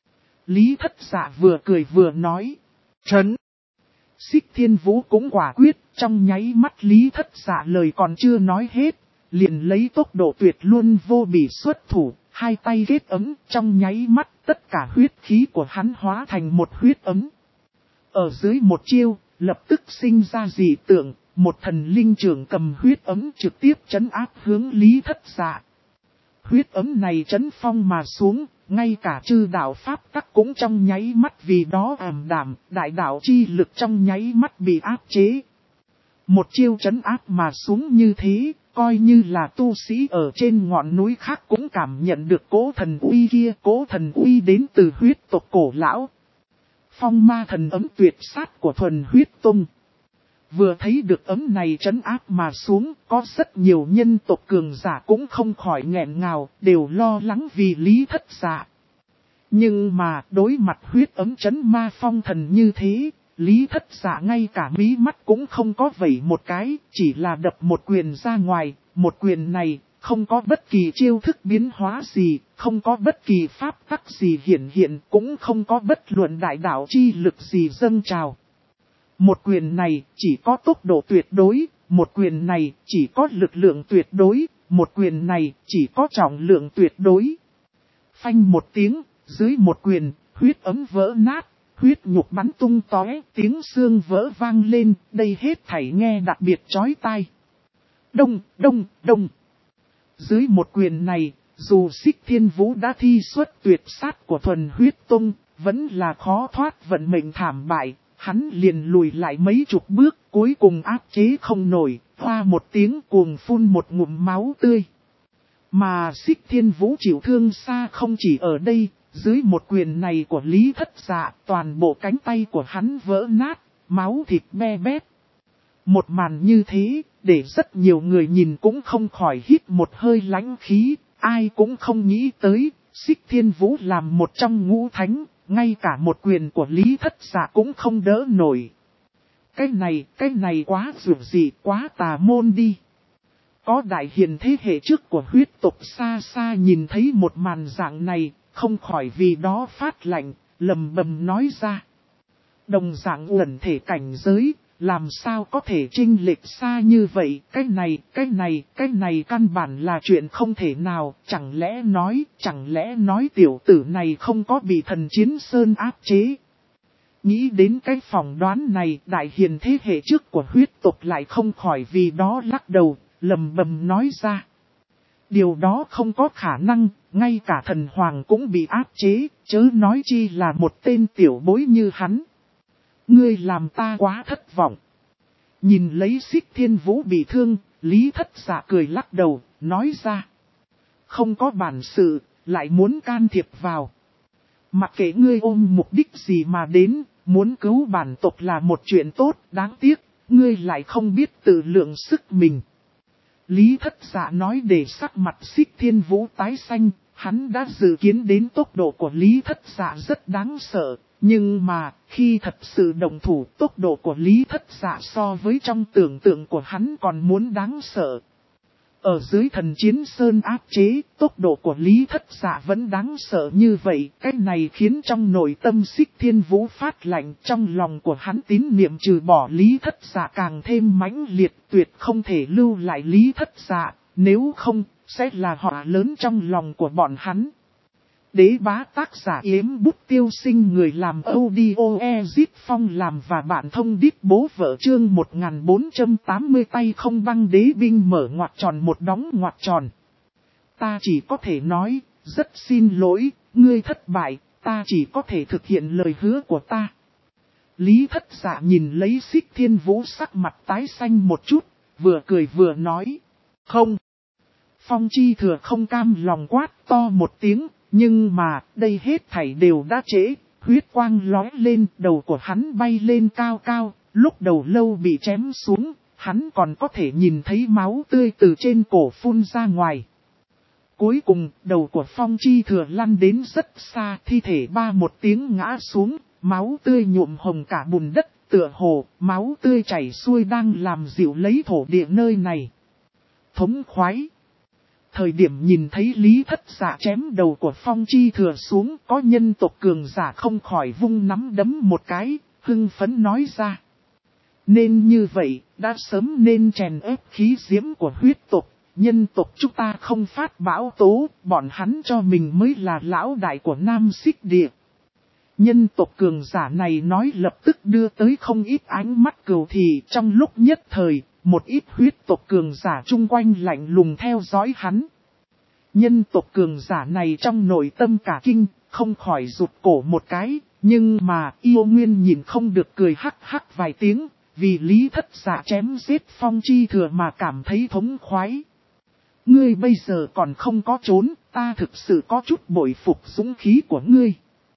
Lý Thất Dạ vừa cười vừa nói. Trấn. Xích Thiên Vũ cũng quả quyết, trong nháy mắt Lý Thất Dạ lời còn chưa nói hết, liền lấy tốc độ tuyệt luôn vô bỉ xuất thủ, hai tay kết ấm, trong nháy mắt tất cả huyết khí của hắn hóa thành một huyết ấm. Ở dưới một chiêu, lập tức sinh ra dị tượng, một thần linh trưởng cầm huyết ấm trực tiếp trấn áp hướng Lý Thất Dạ. Huyết ấm này trấn phong mà xuống, ngay cả chư đạo pháp tắc cũng trong nháy mắt vì đó ảm đạm, đại đạo chi lực trong nháy mắt bị áp chế. Một chiêu trấn áp mà xuống như thế, coi như là tu sĩ ở trên ngọn núi khác cũng cảm nhận được cỗ thần uy kia, cỗ thần uy đến từ huyết tộc cổ lão. Phong ma thần ấm tuyệt sát của thuần huyết tông. Vừa thấy được ấm này trấn áp mà xuống, có rất nhiều nhân tộc cường giả cũng không khỏi nghẹn ngào, đều lo lắng vì Lý Thất Dạ. Nhưng mà đối mặt huyết ấm trấn ma phong thần như thế, Lý Thất Dạ ngay cả mí mắt cũng không có vẩy một cái, chỉ là đập một quyền ra ngoài, một quyền này không có bất kỳ chiêu thức biến hóa gì, không có bất kỳ pháp tắc gì hiện, cũng không có bất luận đại đạo chi lực gì dâng trào. Một quyền này chỉ có tốc độ tuyệt đối, một quyền này chỉ có lực lượng tuyệt đối, một quyền này chỉ có trọng lượng tuyệt đối. Phanh một tiếng, dưới một quyền, huyết ấm vỡ nát, huyết nhục bắn tung tóe, tiếng xương vỡ vang lên, đây hết thảy nghe đặc biệt chói tai. Đông, đông, đông. Dưới một quyền này, dù Xích Thiên Vũ đã thi xuất tuyệt sát của thuần huyết tông, vẫn là khó thoát vận mệnh thảm bại. Hắn liền lùi lại mấy chục bước, cuối cùng áp chế không nổi, hoa một tiếng cuồng phun một ngụm máu tươi. Mà Xích Thiên Vũ chịu thương xa không chỉ ở đây, dưới một quyền này của Lý Thất Dạ, toàn bộ cánh tay của hắn vỡ nát, máu thịt be bét. Một màn như thế, để rất nhiều người nhìn cũng không khỏi hít một hơi lãnh khí, ai cũng không nghĩ tới, Xích Thiên Vũ làm một trong ngũ thánh. Ngay cả một quyền của Lý Thất Dạ cũng không đỡ nổi. Cái này quá dữ dị, quá tà môn đi. Có đại hiền thế hệ trước của huyết tộc xa xa nhìn thấy một màn dạng này, không khỏi vì đó phát lạnh, lầm bầm nói ra. Đồng dạng ẩn thể cảnh giới, làm sao có thể chênh lệch xa như vậy, cái này căn bản là chuyện không thể nào, chẳng lẽ nói tiểu tử này không có bị thần chiến sơn áp chế. Nghĩ đến cái phỏng đoán này, đại hiền thế hệ trước của huyết tộc lại không khỏi vì đó lắc đầu, lầm bầm nói ra. Điều đó không có khả năng, ngay cả thần hoàng cũng bị áp chế, chớ nói chi là một tên tiểu bối như hắn. Ngươi làm ta quá thất vọng. Nhìn lấy Xích Thiên Vũ bị thương, Lý Thất Dạ cười lắc đầu, nói ra. Không có bản sự, lại muốn can thiệp vào. Mặc kệ ngươi ôm mục đích gì mà đến, muốn cứu bản tộc là một chuyện tốt, đáng tiếc, ngươi lại không biết tự lượng sức mình. Lý Thất Dạ nói để sắc mặt Xích Thiên Vũ tái xanh, hắn đã dự kiến đến tốc độ của Lý Thất Dạ rất đáng sợ. Nhưng mà, khi thật sự động thủ, tốc độ của Lý Thất Dạ so với trong tưởng tượng của hắn còn muốn đáng sợ. Ở dưới thần chiến sơn áp chế, tốc độ của Lý Thất Dạ vẫn đáng sợ như vậy. Cái này khiến trong nội tâm Xích Thiên Vũ phát lạnh, trong lòng của hắn tín niệm trừ bỏ Lý Thất Dạ càng thêm mãnh liệt, tuyệt không thể lưu lại Lý Thất Dạ, nếu không, sẽ là họa lớn trong lòng của bọn hắn. Đế bá tác giả Yếm Bút Tiêu Sinh, người làm audio Ezit Phong làm và bạn thông điệp bố vợ chương 1480 tay không băng đế binh mở ngoặc tròn một đóng ngoặc tròn. Ta chỉ có thể nói, rất xin lỗi, ngươi thất bại, ta chỉ có thể thực hiện lời hứa của ta. Lý Thất Dạ nhìn lấy Xích Thiên Vũ sắc mặt tái xanh một chút, vừa cười vừa nói, không. Phong Chi Thừa không cam lòng quát to một tiếng, nhưng mà đây hết thảy đều đã trễ, huyết quang lóe lên, đầu của hắn bay lên cao cao, lúc đầu lâu bị chém xuống, hắn còn có thể nhìn thấy máu tươi từ trên cổ phun ra ngoài. Cuối cùng, đầu của Phong Chi Thừa lăn đến rất xa, thi thể ba một tiếng ngã xuống, máu tươi nhuộm hồng cả bùn đất, tựa hồ, máu tươi chảy xuôi đang làm dịu lấy thổ địa nơi này. Thống khoái. Thời điểm nhìn thấy Lý Thất Dạ chém đầu của Phong Chi Thừa xuống, có nhân tộc cường giả không khỏi vung nắm đấm một cái, hưng phấn nói ra. Nên như vậy, đã sớm nên chèn ép khí diễm của huyết tộc, nhân tộc chúng ta không phát bão tố, bọn hắn cho mình mới là lão đại của Nam Xích Địa. Nhân tộc cường giả này nói lập tức đưa tới không ít ánh mắt cừu thị, trong lúc nhất thời, một ít huyết tộc cường giả chung quanh lạnh lùng theo dõi hắn. Nhân tộc cường giả này trong nội tâm cả kinh, không khỏi rụt cổ một cái, nhưng mà Yêu Nguyên nhìn không được cười hắc hắc vài tiếng, vì Lý Thất Dạ chém giết Phong Chi Thừa mà cảm thấy thống khoái. Ngươi bây giờ còn không có trốn, ta thực sự có chút bội phục dũng khí của ngươi.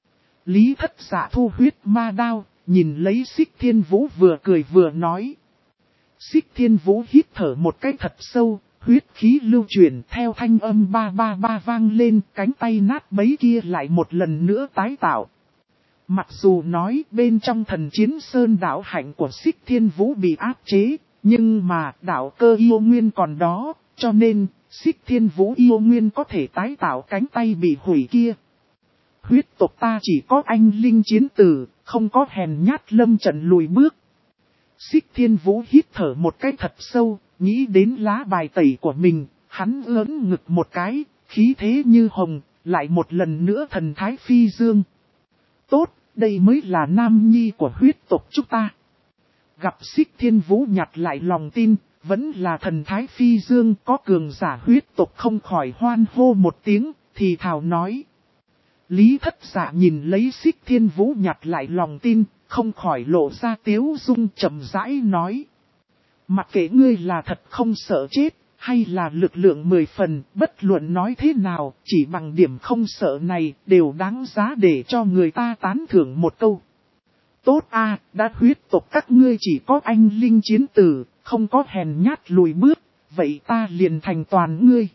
Lý Thất Dạ thu huyết ma đao, nhìn lấy Xích Thiên Vũ vừa cười vừa nói. Xích Thiên Vũ hít thở một cái thật sâu, huyết khí lưu chuyển theo thanh âm ba ba ba vang lên, cánh tay nát bấy kia lại một lần nữa tái tạo. Mặc dù nói bên trong thần chiến sơn đạo hạnh của Xích Thiên Vũ bị áp chế, nhưng mà đạo cơ yêu nguyên còn đó, cho nên Xích Thiên Vũ yêu nguyên có thể tái tạo cánh tay bị hủy kia. Huyết tộc ta chỉ có anh linh chiến tử, không có hèn nhát lâm trận lùi bước. Xích Thiên Vũ hít thở một cái thật sâu, nghĩ đến lá bài tẩy của mình, hắn ớn ngực một cái, khí thế như hồng, lại một lần nữa thần thái phi dương. Tốt, đây mới là nam nhi của huyết tộc chúng ta. Gặp Xích Thiên Vũ nhặt lại lòng tin, vẫn là thần thái phi dương, có cường giả huyết tộc không khỏi hoan hô một tiếng, thì thào nói. Lý Thất Dạ nhìn lấy Xích Thiên Vũ nhặt lại lòng tin, không khỏi lộ ra tiếu dung chậm rãi nói. Mặc kệ ngươi là thật không sợ chết, hay là lực lượng 10 phần, bất luận nói thế nào, chỉ bằng điểm không sợ này, đều đáng giá để cho người ta tán thưởng một câu. Tốt a, đã huyết tộc các ngươi chỉ có anh linh chiến tử, không có hèn nhát lùi bước, vậy ta liền thành toàn ngươi.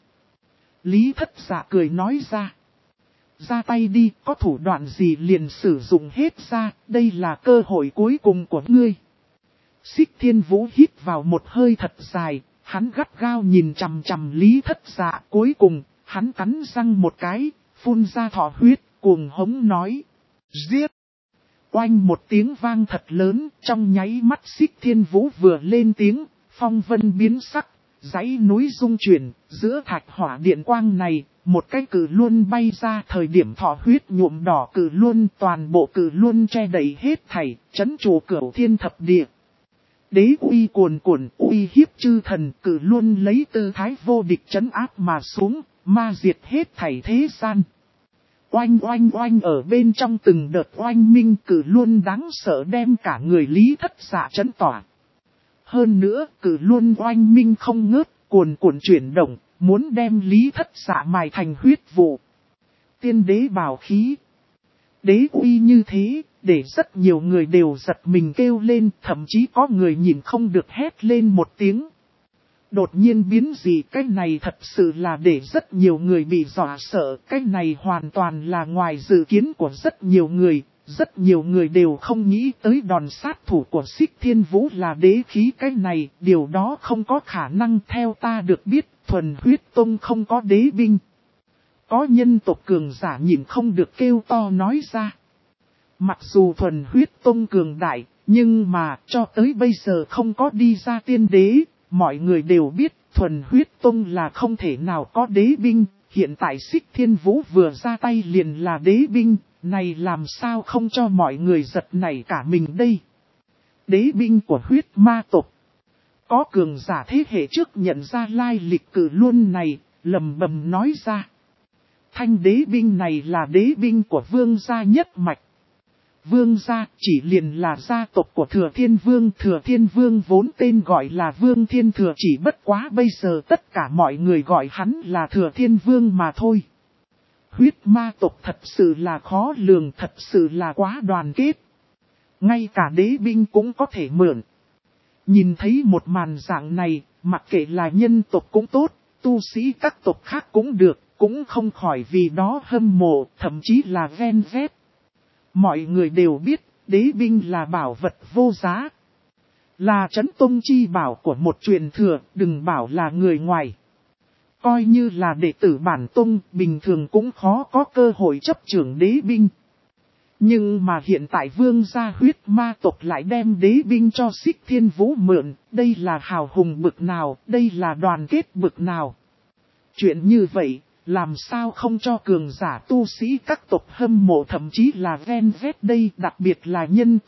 Lý Thất Dạ cười nói ra. Ra tay đi, có thủ đoạn gì liền sử dụng hết ra, đây là cơ hội cuối cùng của ngươi. Xích Thiên Vũ hít vào một hơi thật dài, hắn gắt gao nhìn chằm chằm Lý Thất Dạ, cuối cùng, hắn cắn răng một cái, phun ra thọ huyết, cuồng hống nói. Giết! Oanh một tiếng vang thật lớn, trong nháy mắt Xích Thiên Vũ vừa lên tiếng, phong vân biến sắc, dãy núi rung chuyển, giữa thạch hỏa điện quang này, một cái cự luân bay ra, thời điểm thọ huyết nhuộm đỏ cự luân, toàn bộ cự luân che đậy hết thảy, trấn trụ cửu thiên thập địa. Đế uy cuồn cuộn, uy hiếp chư thần, cự luân lấy tư thái vô địch trấn áp mà xuống, ma diệt hết thảy thế gian. Oanh oanh oanh, ở bên trong từng đợt oanh minh, cự luân đáng sợ đem cả người Lý Thất Dạ trấn tỏa. Hơn nữa, cự luân oanh minh không ngớt, cuồn cuộn chuyển động, muốn đem Lý Thất Dạ mài thành huyết vụ. Tiên đế bảo khí. Đế uy như thế, để rất nhiều người đều giật mình kêu lên, thậm chí có người nhìn không được hét lên một tiếng. Đột nhiên biến gì, cái này thật sự là để rất nhiều người bị dọa sợ, cái này hoàn toàn là ngoài dự kiến của rất nhiều người. Rất nhiều người đều không nghĩ tới đòn sát thủ của Xích Thiên Vũ là đế khí, cái này, điều đó không có khả năng. Theo ta được biết, thuần huyết tông không có đế binh. Có nhân tộc cường giả nhìn không được kêu to nói ra. Mặc dù thuần huyết tông cường đại, nhưng mà cho tới bây giờ không có đi ra tiên đế, mọi người đều biết thuần huyết tông là không thể nào có đế binh, hiện tại Xích Thiên Vũ vừa ra tay liền là đế binh, này làm sao không cho mọi người giật nảy cả mình đây. Đế binh của huyết ma tộc. Có cường giả thế hệ trước nhận ra lai lịch cử luôn này, lầm bầm nói ra. Thanh đế binh này là đế binh của vương gia nhất mạch. Vương gia chỉ liền là gia tộc của Thừa Thiên Vương. Thừa Thiên Vương vốn tên gọi là Vương Thiên Thừa, chỉ bất quá bây giờ tất cả mọi người gọi hắn là Thừa Thiên Vương mà thôi. Huyết ma tộc thật sự là khó lường, thật sự là quá đoàn kết. Ngay cả đế binh cũng có thể mượn. Nhìn thấy một màn dạng này, mặc kệ là nhân tộc cũng tốt, tu sĩ các tộc khác cũng được, cũng không khỏi vì đó hâm mộ, thậm chí là ghen ghét. Mọi người đều biết, đế binh là bảo vật vô giá. Là trấn tông chi bảo của một truyền thừa, đừng bảo là người ngoài. Coi như là đệ tử bản tông, bình thường cũng khó có cơ hội chấp trưởng đế binh. Nhưng mà hiện tại vương gia huyết ma tộc lại đem đế binh cho Xích Thiên Vũ mượn, đây là hào hùng bực nào, đây là đoàn kết bực nào. Chuyện như vậy, làm sao không cho cường giả tu sĩ các tộc hâm mộ thậm chí là ghen ghét đây, đặc biệt là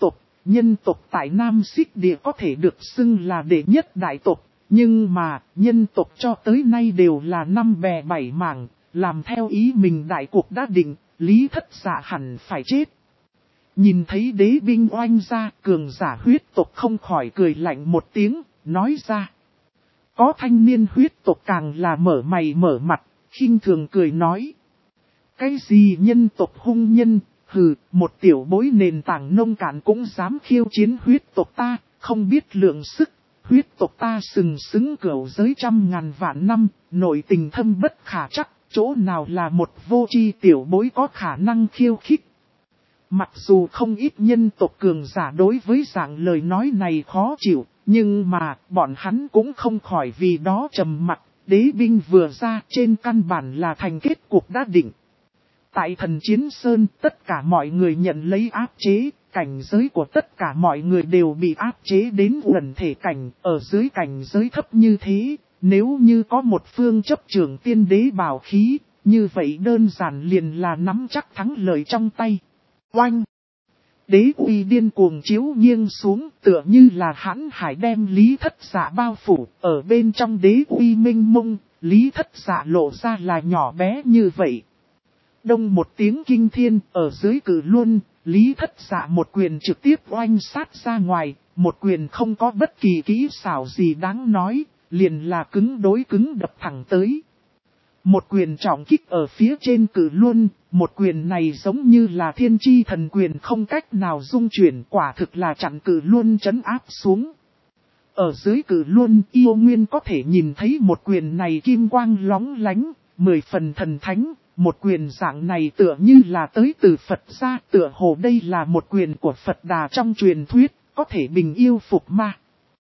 nhân tộc tại Nam Xích Địa có thể được xưng là đệ nhất đại tộc, nhưng mà nhân tộc cho tới nay đều là năm bè bảy mảng, làm theo ý mình đại cuộc đã định, Lý Thất Dạ hẳn phải chết. Nhìn thấy đế binh oanh ra, cường giả huyết tộc không khỏi cười lạnh một tiếng, nói ra. Có thanh niên huyết tộc càng là mở mày mở mặt, khinh thường cười nói. Cái gì nhân tộc hung nhân, hừ, một tiểu bối nền tảng nông cạn cũng dám khiêu chiến huyết tộc ta, không biết lượng sức. Huyết tộc ta sừng sững cửu giới trăm ngàn vạn năm, nội tình thâm bất khả chắc, chỗ nào là một vô tri tiểu bối có khả năng khiêu khích. Mặc dù không ít nhân tộc cường giả đối với dạng lời nói này khó chịu, nhưng mà bọn hắn cũng không khỏi vì đó trầm mặc, đế binh vừa ra trên căn bản là thành kết cục đã định. Tại Thần Chiến Sơn tất cả mọi người nhận lấy áp chế, cảnh giới của tất cả mọi người đều bị áp chế đến uẩn thể cảnh, ở dưới cảnh giới thấp như thế, nếu như có một phương chấp trưởng tiên đế bảo khí, như vậy đơn giản liền là nắm chắc thắng lợi trong tay. Oanh! Đế uy điên cuồng chiếu nghiêng xuống tựa như là hãn hải đem Lý Thất Dạ bao phủ, ở bên trong đế uy minh mông, Lý Thất Dạ lộ ra là nhỏ bé như vậy. Đông một tiếng kinh thiên, ở dưới cử luân, Lý Thất Dạ một quyền trực tiếp oanh sát ra ngoài, một quyền không có bất kỳ kỹ xảo gì đáng nói, liền là cứng đối cứng đập thẳng tới. Một quyền trọng kích ở phía trên cử luân, một quyền này giống như là thiên chi thần quyền không cách nào dung chuyển, quả thực là chặn cử luân trấn áp xuống. Ở dưới cử luân, yêu nguyên có thể nhìn thấy một quyền này kim quang lóng lánh, 10 phần thần thánh, một quyền dạng này tựa như là tới từ Phật gia, tựa hồ đây là một quyền của Phật Đà trong truyền thuyết, có thể bình yêu phục ma.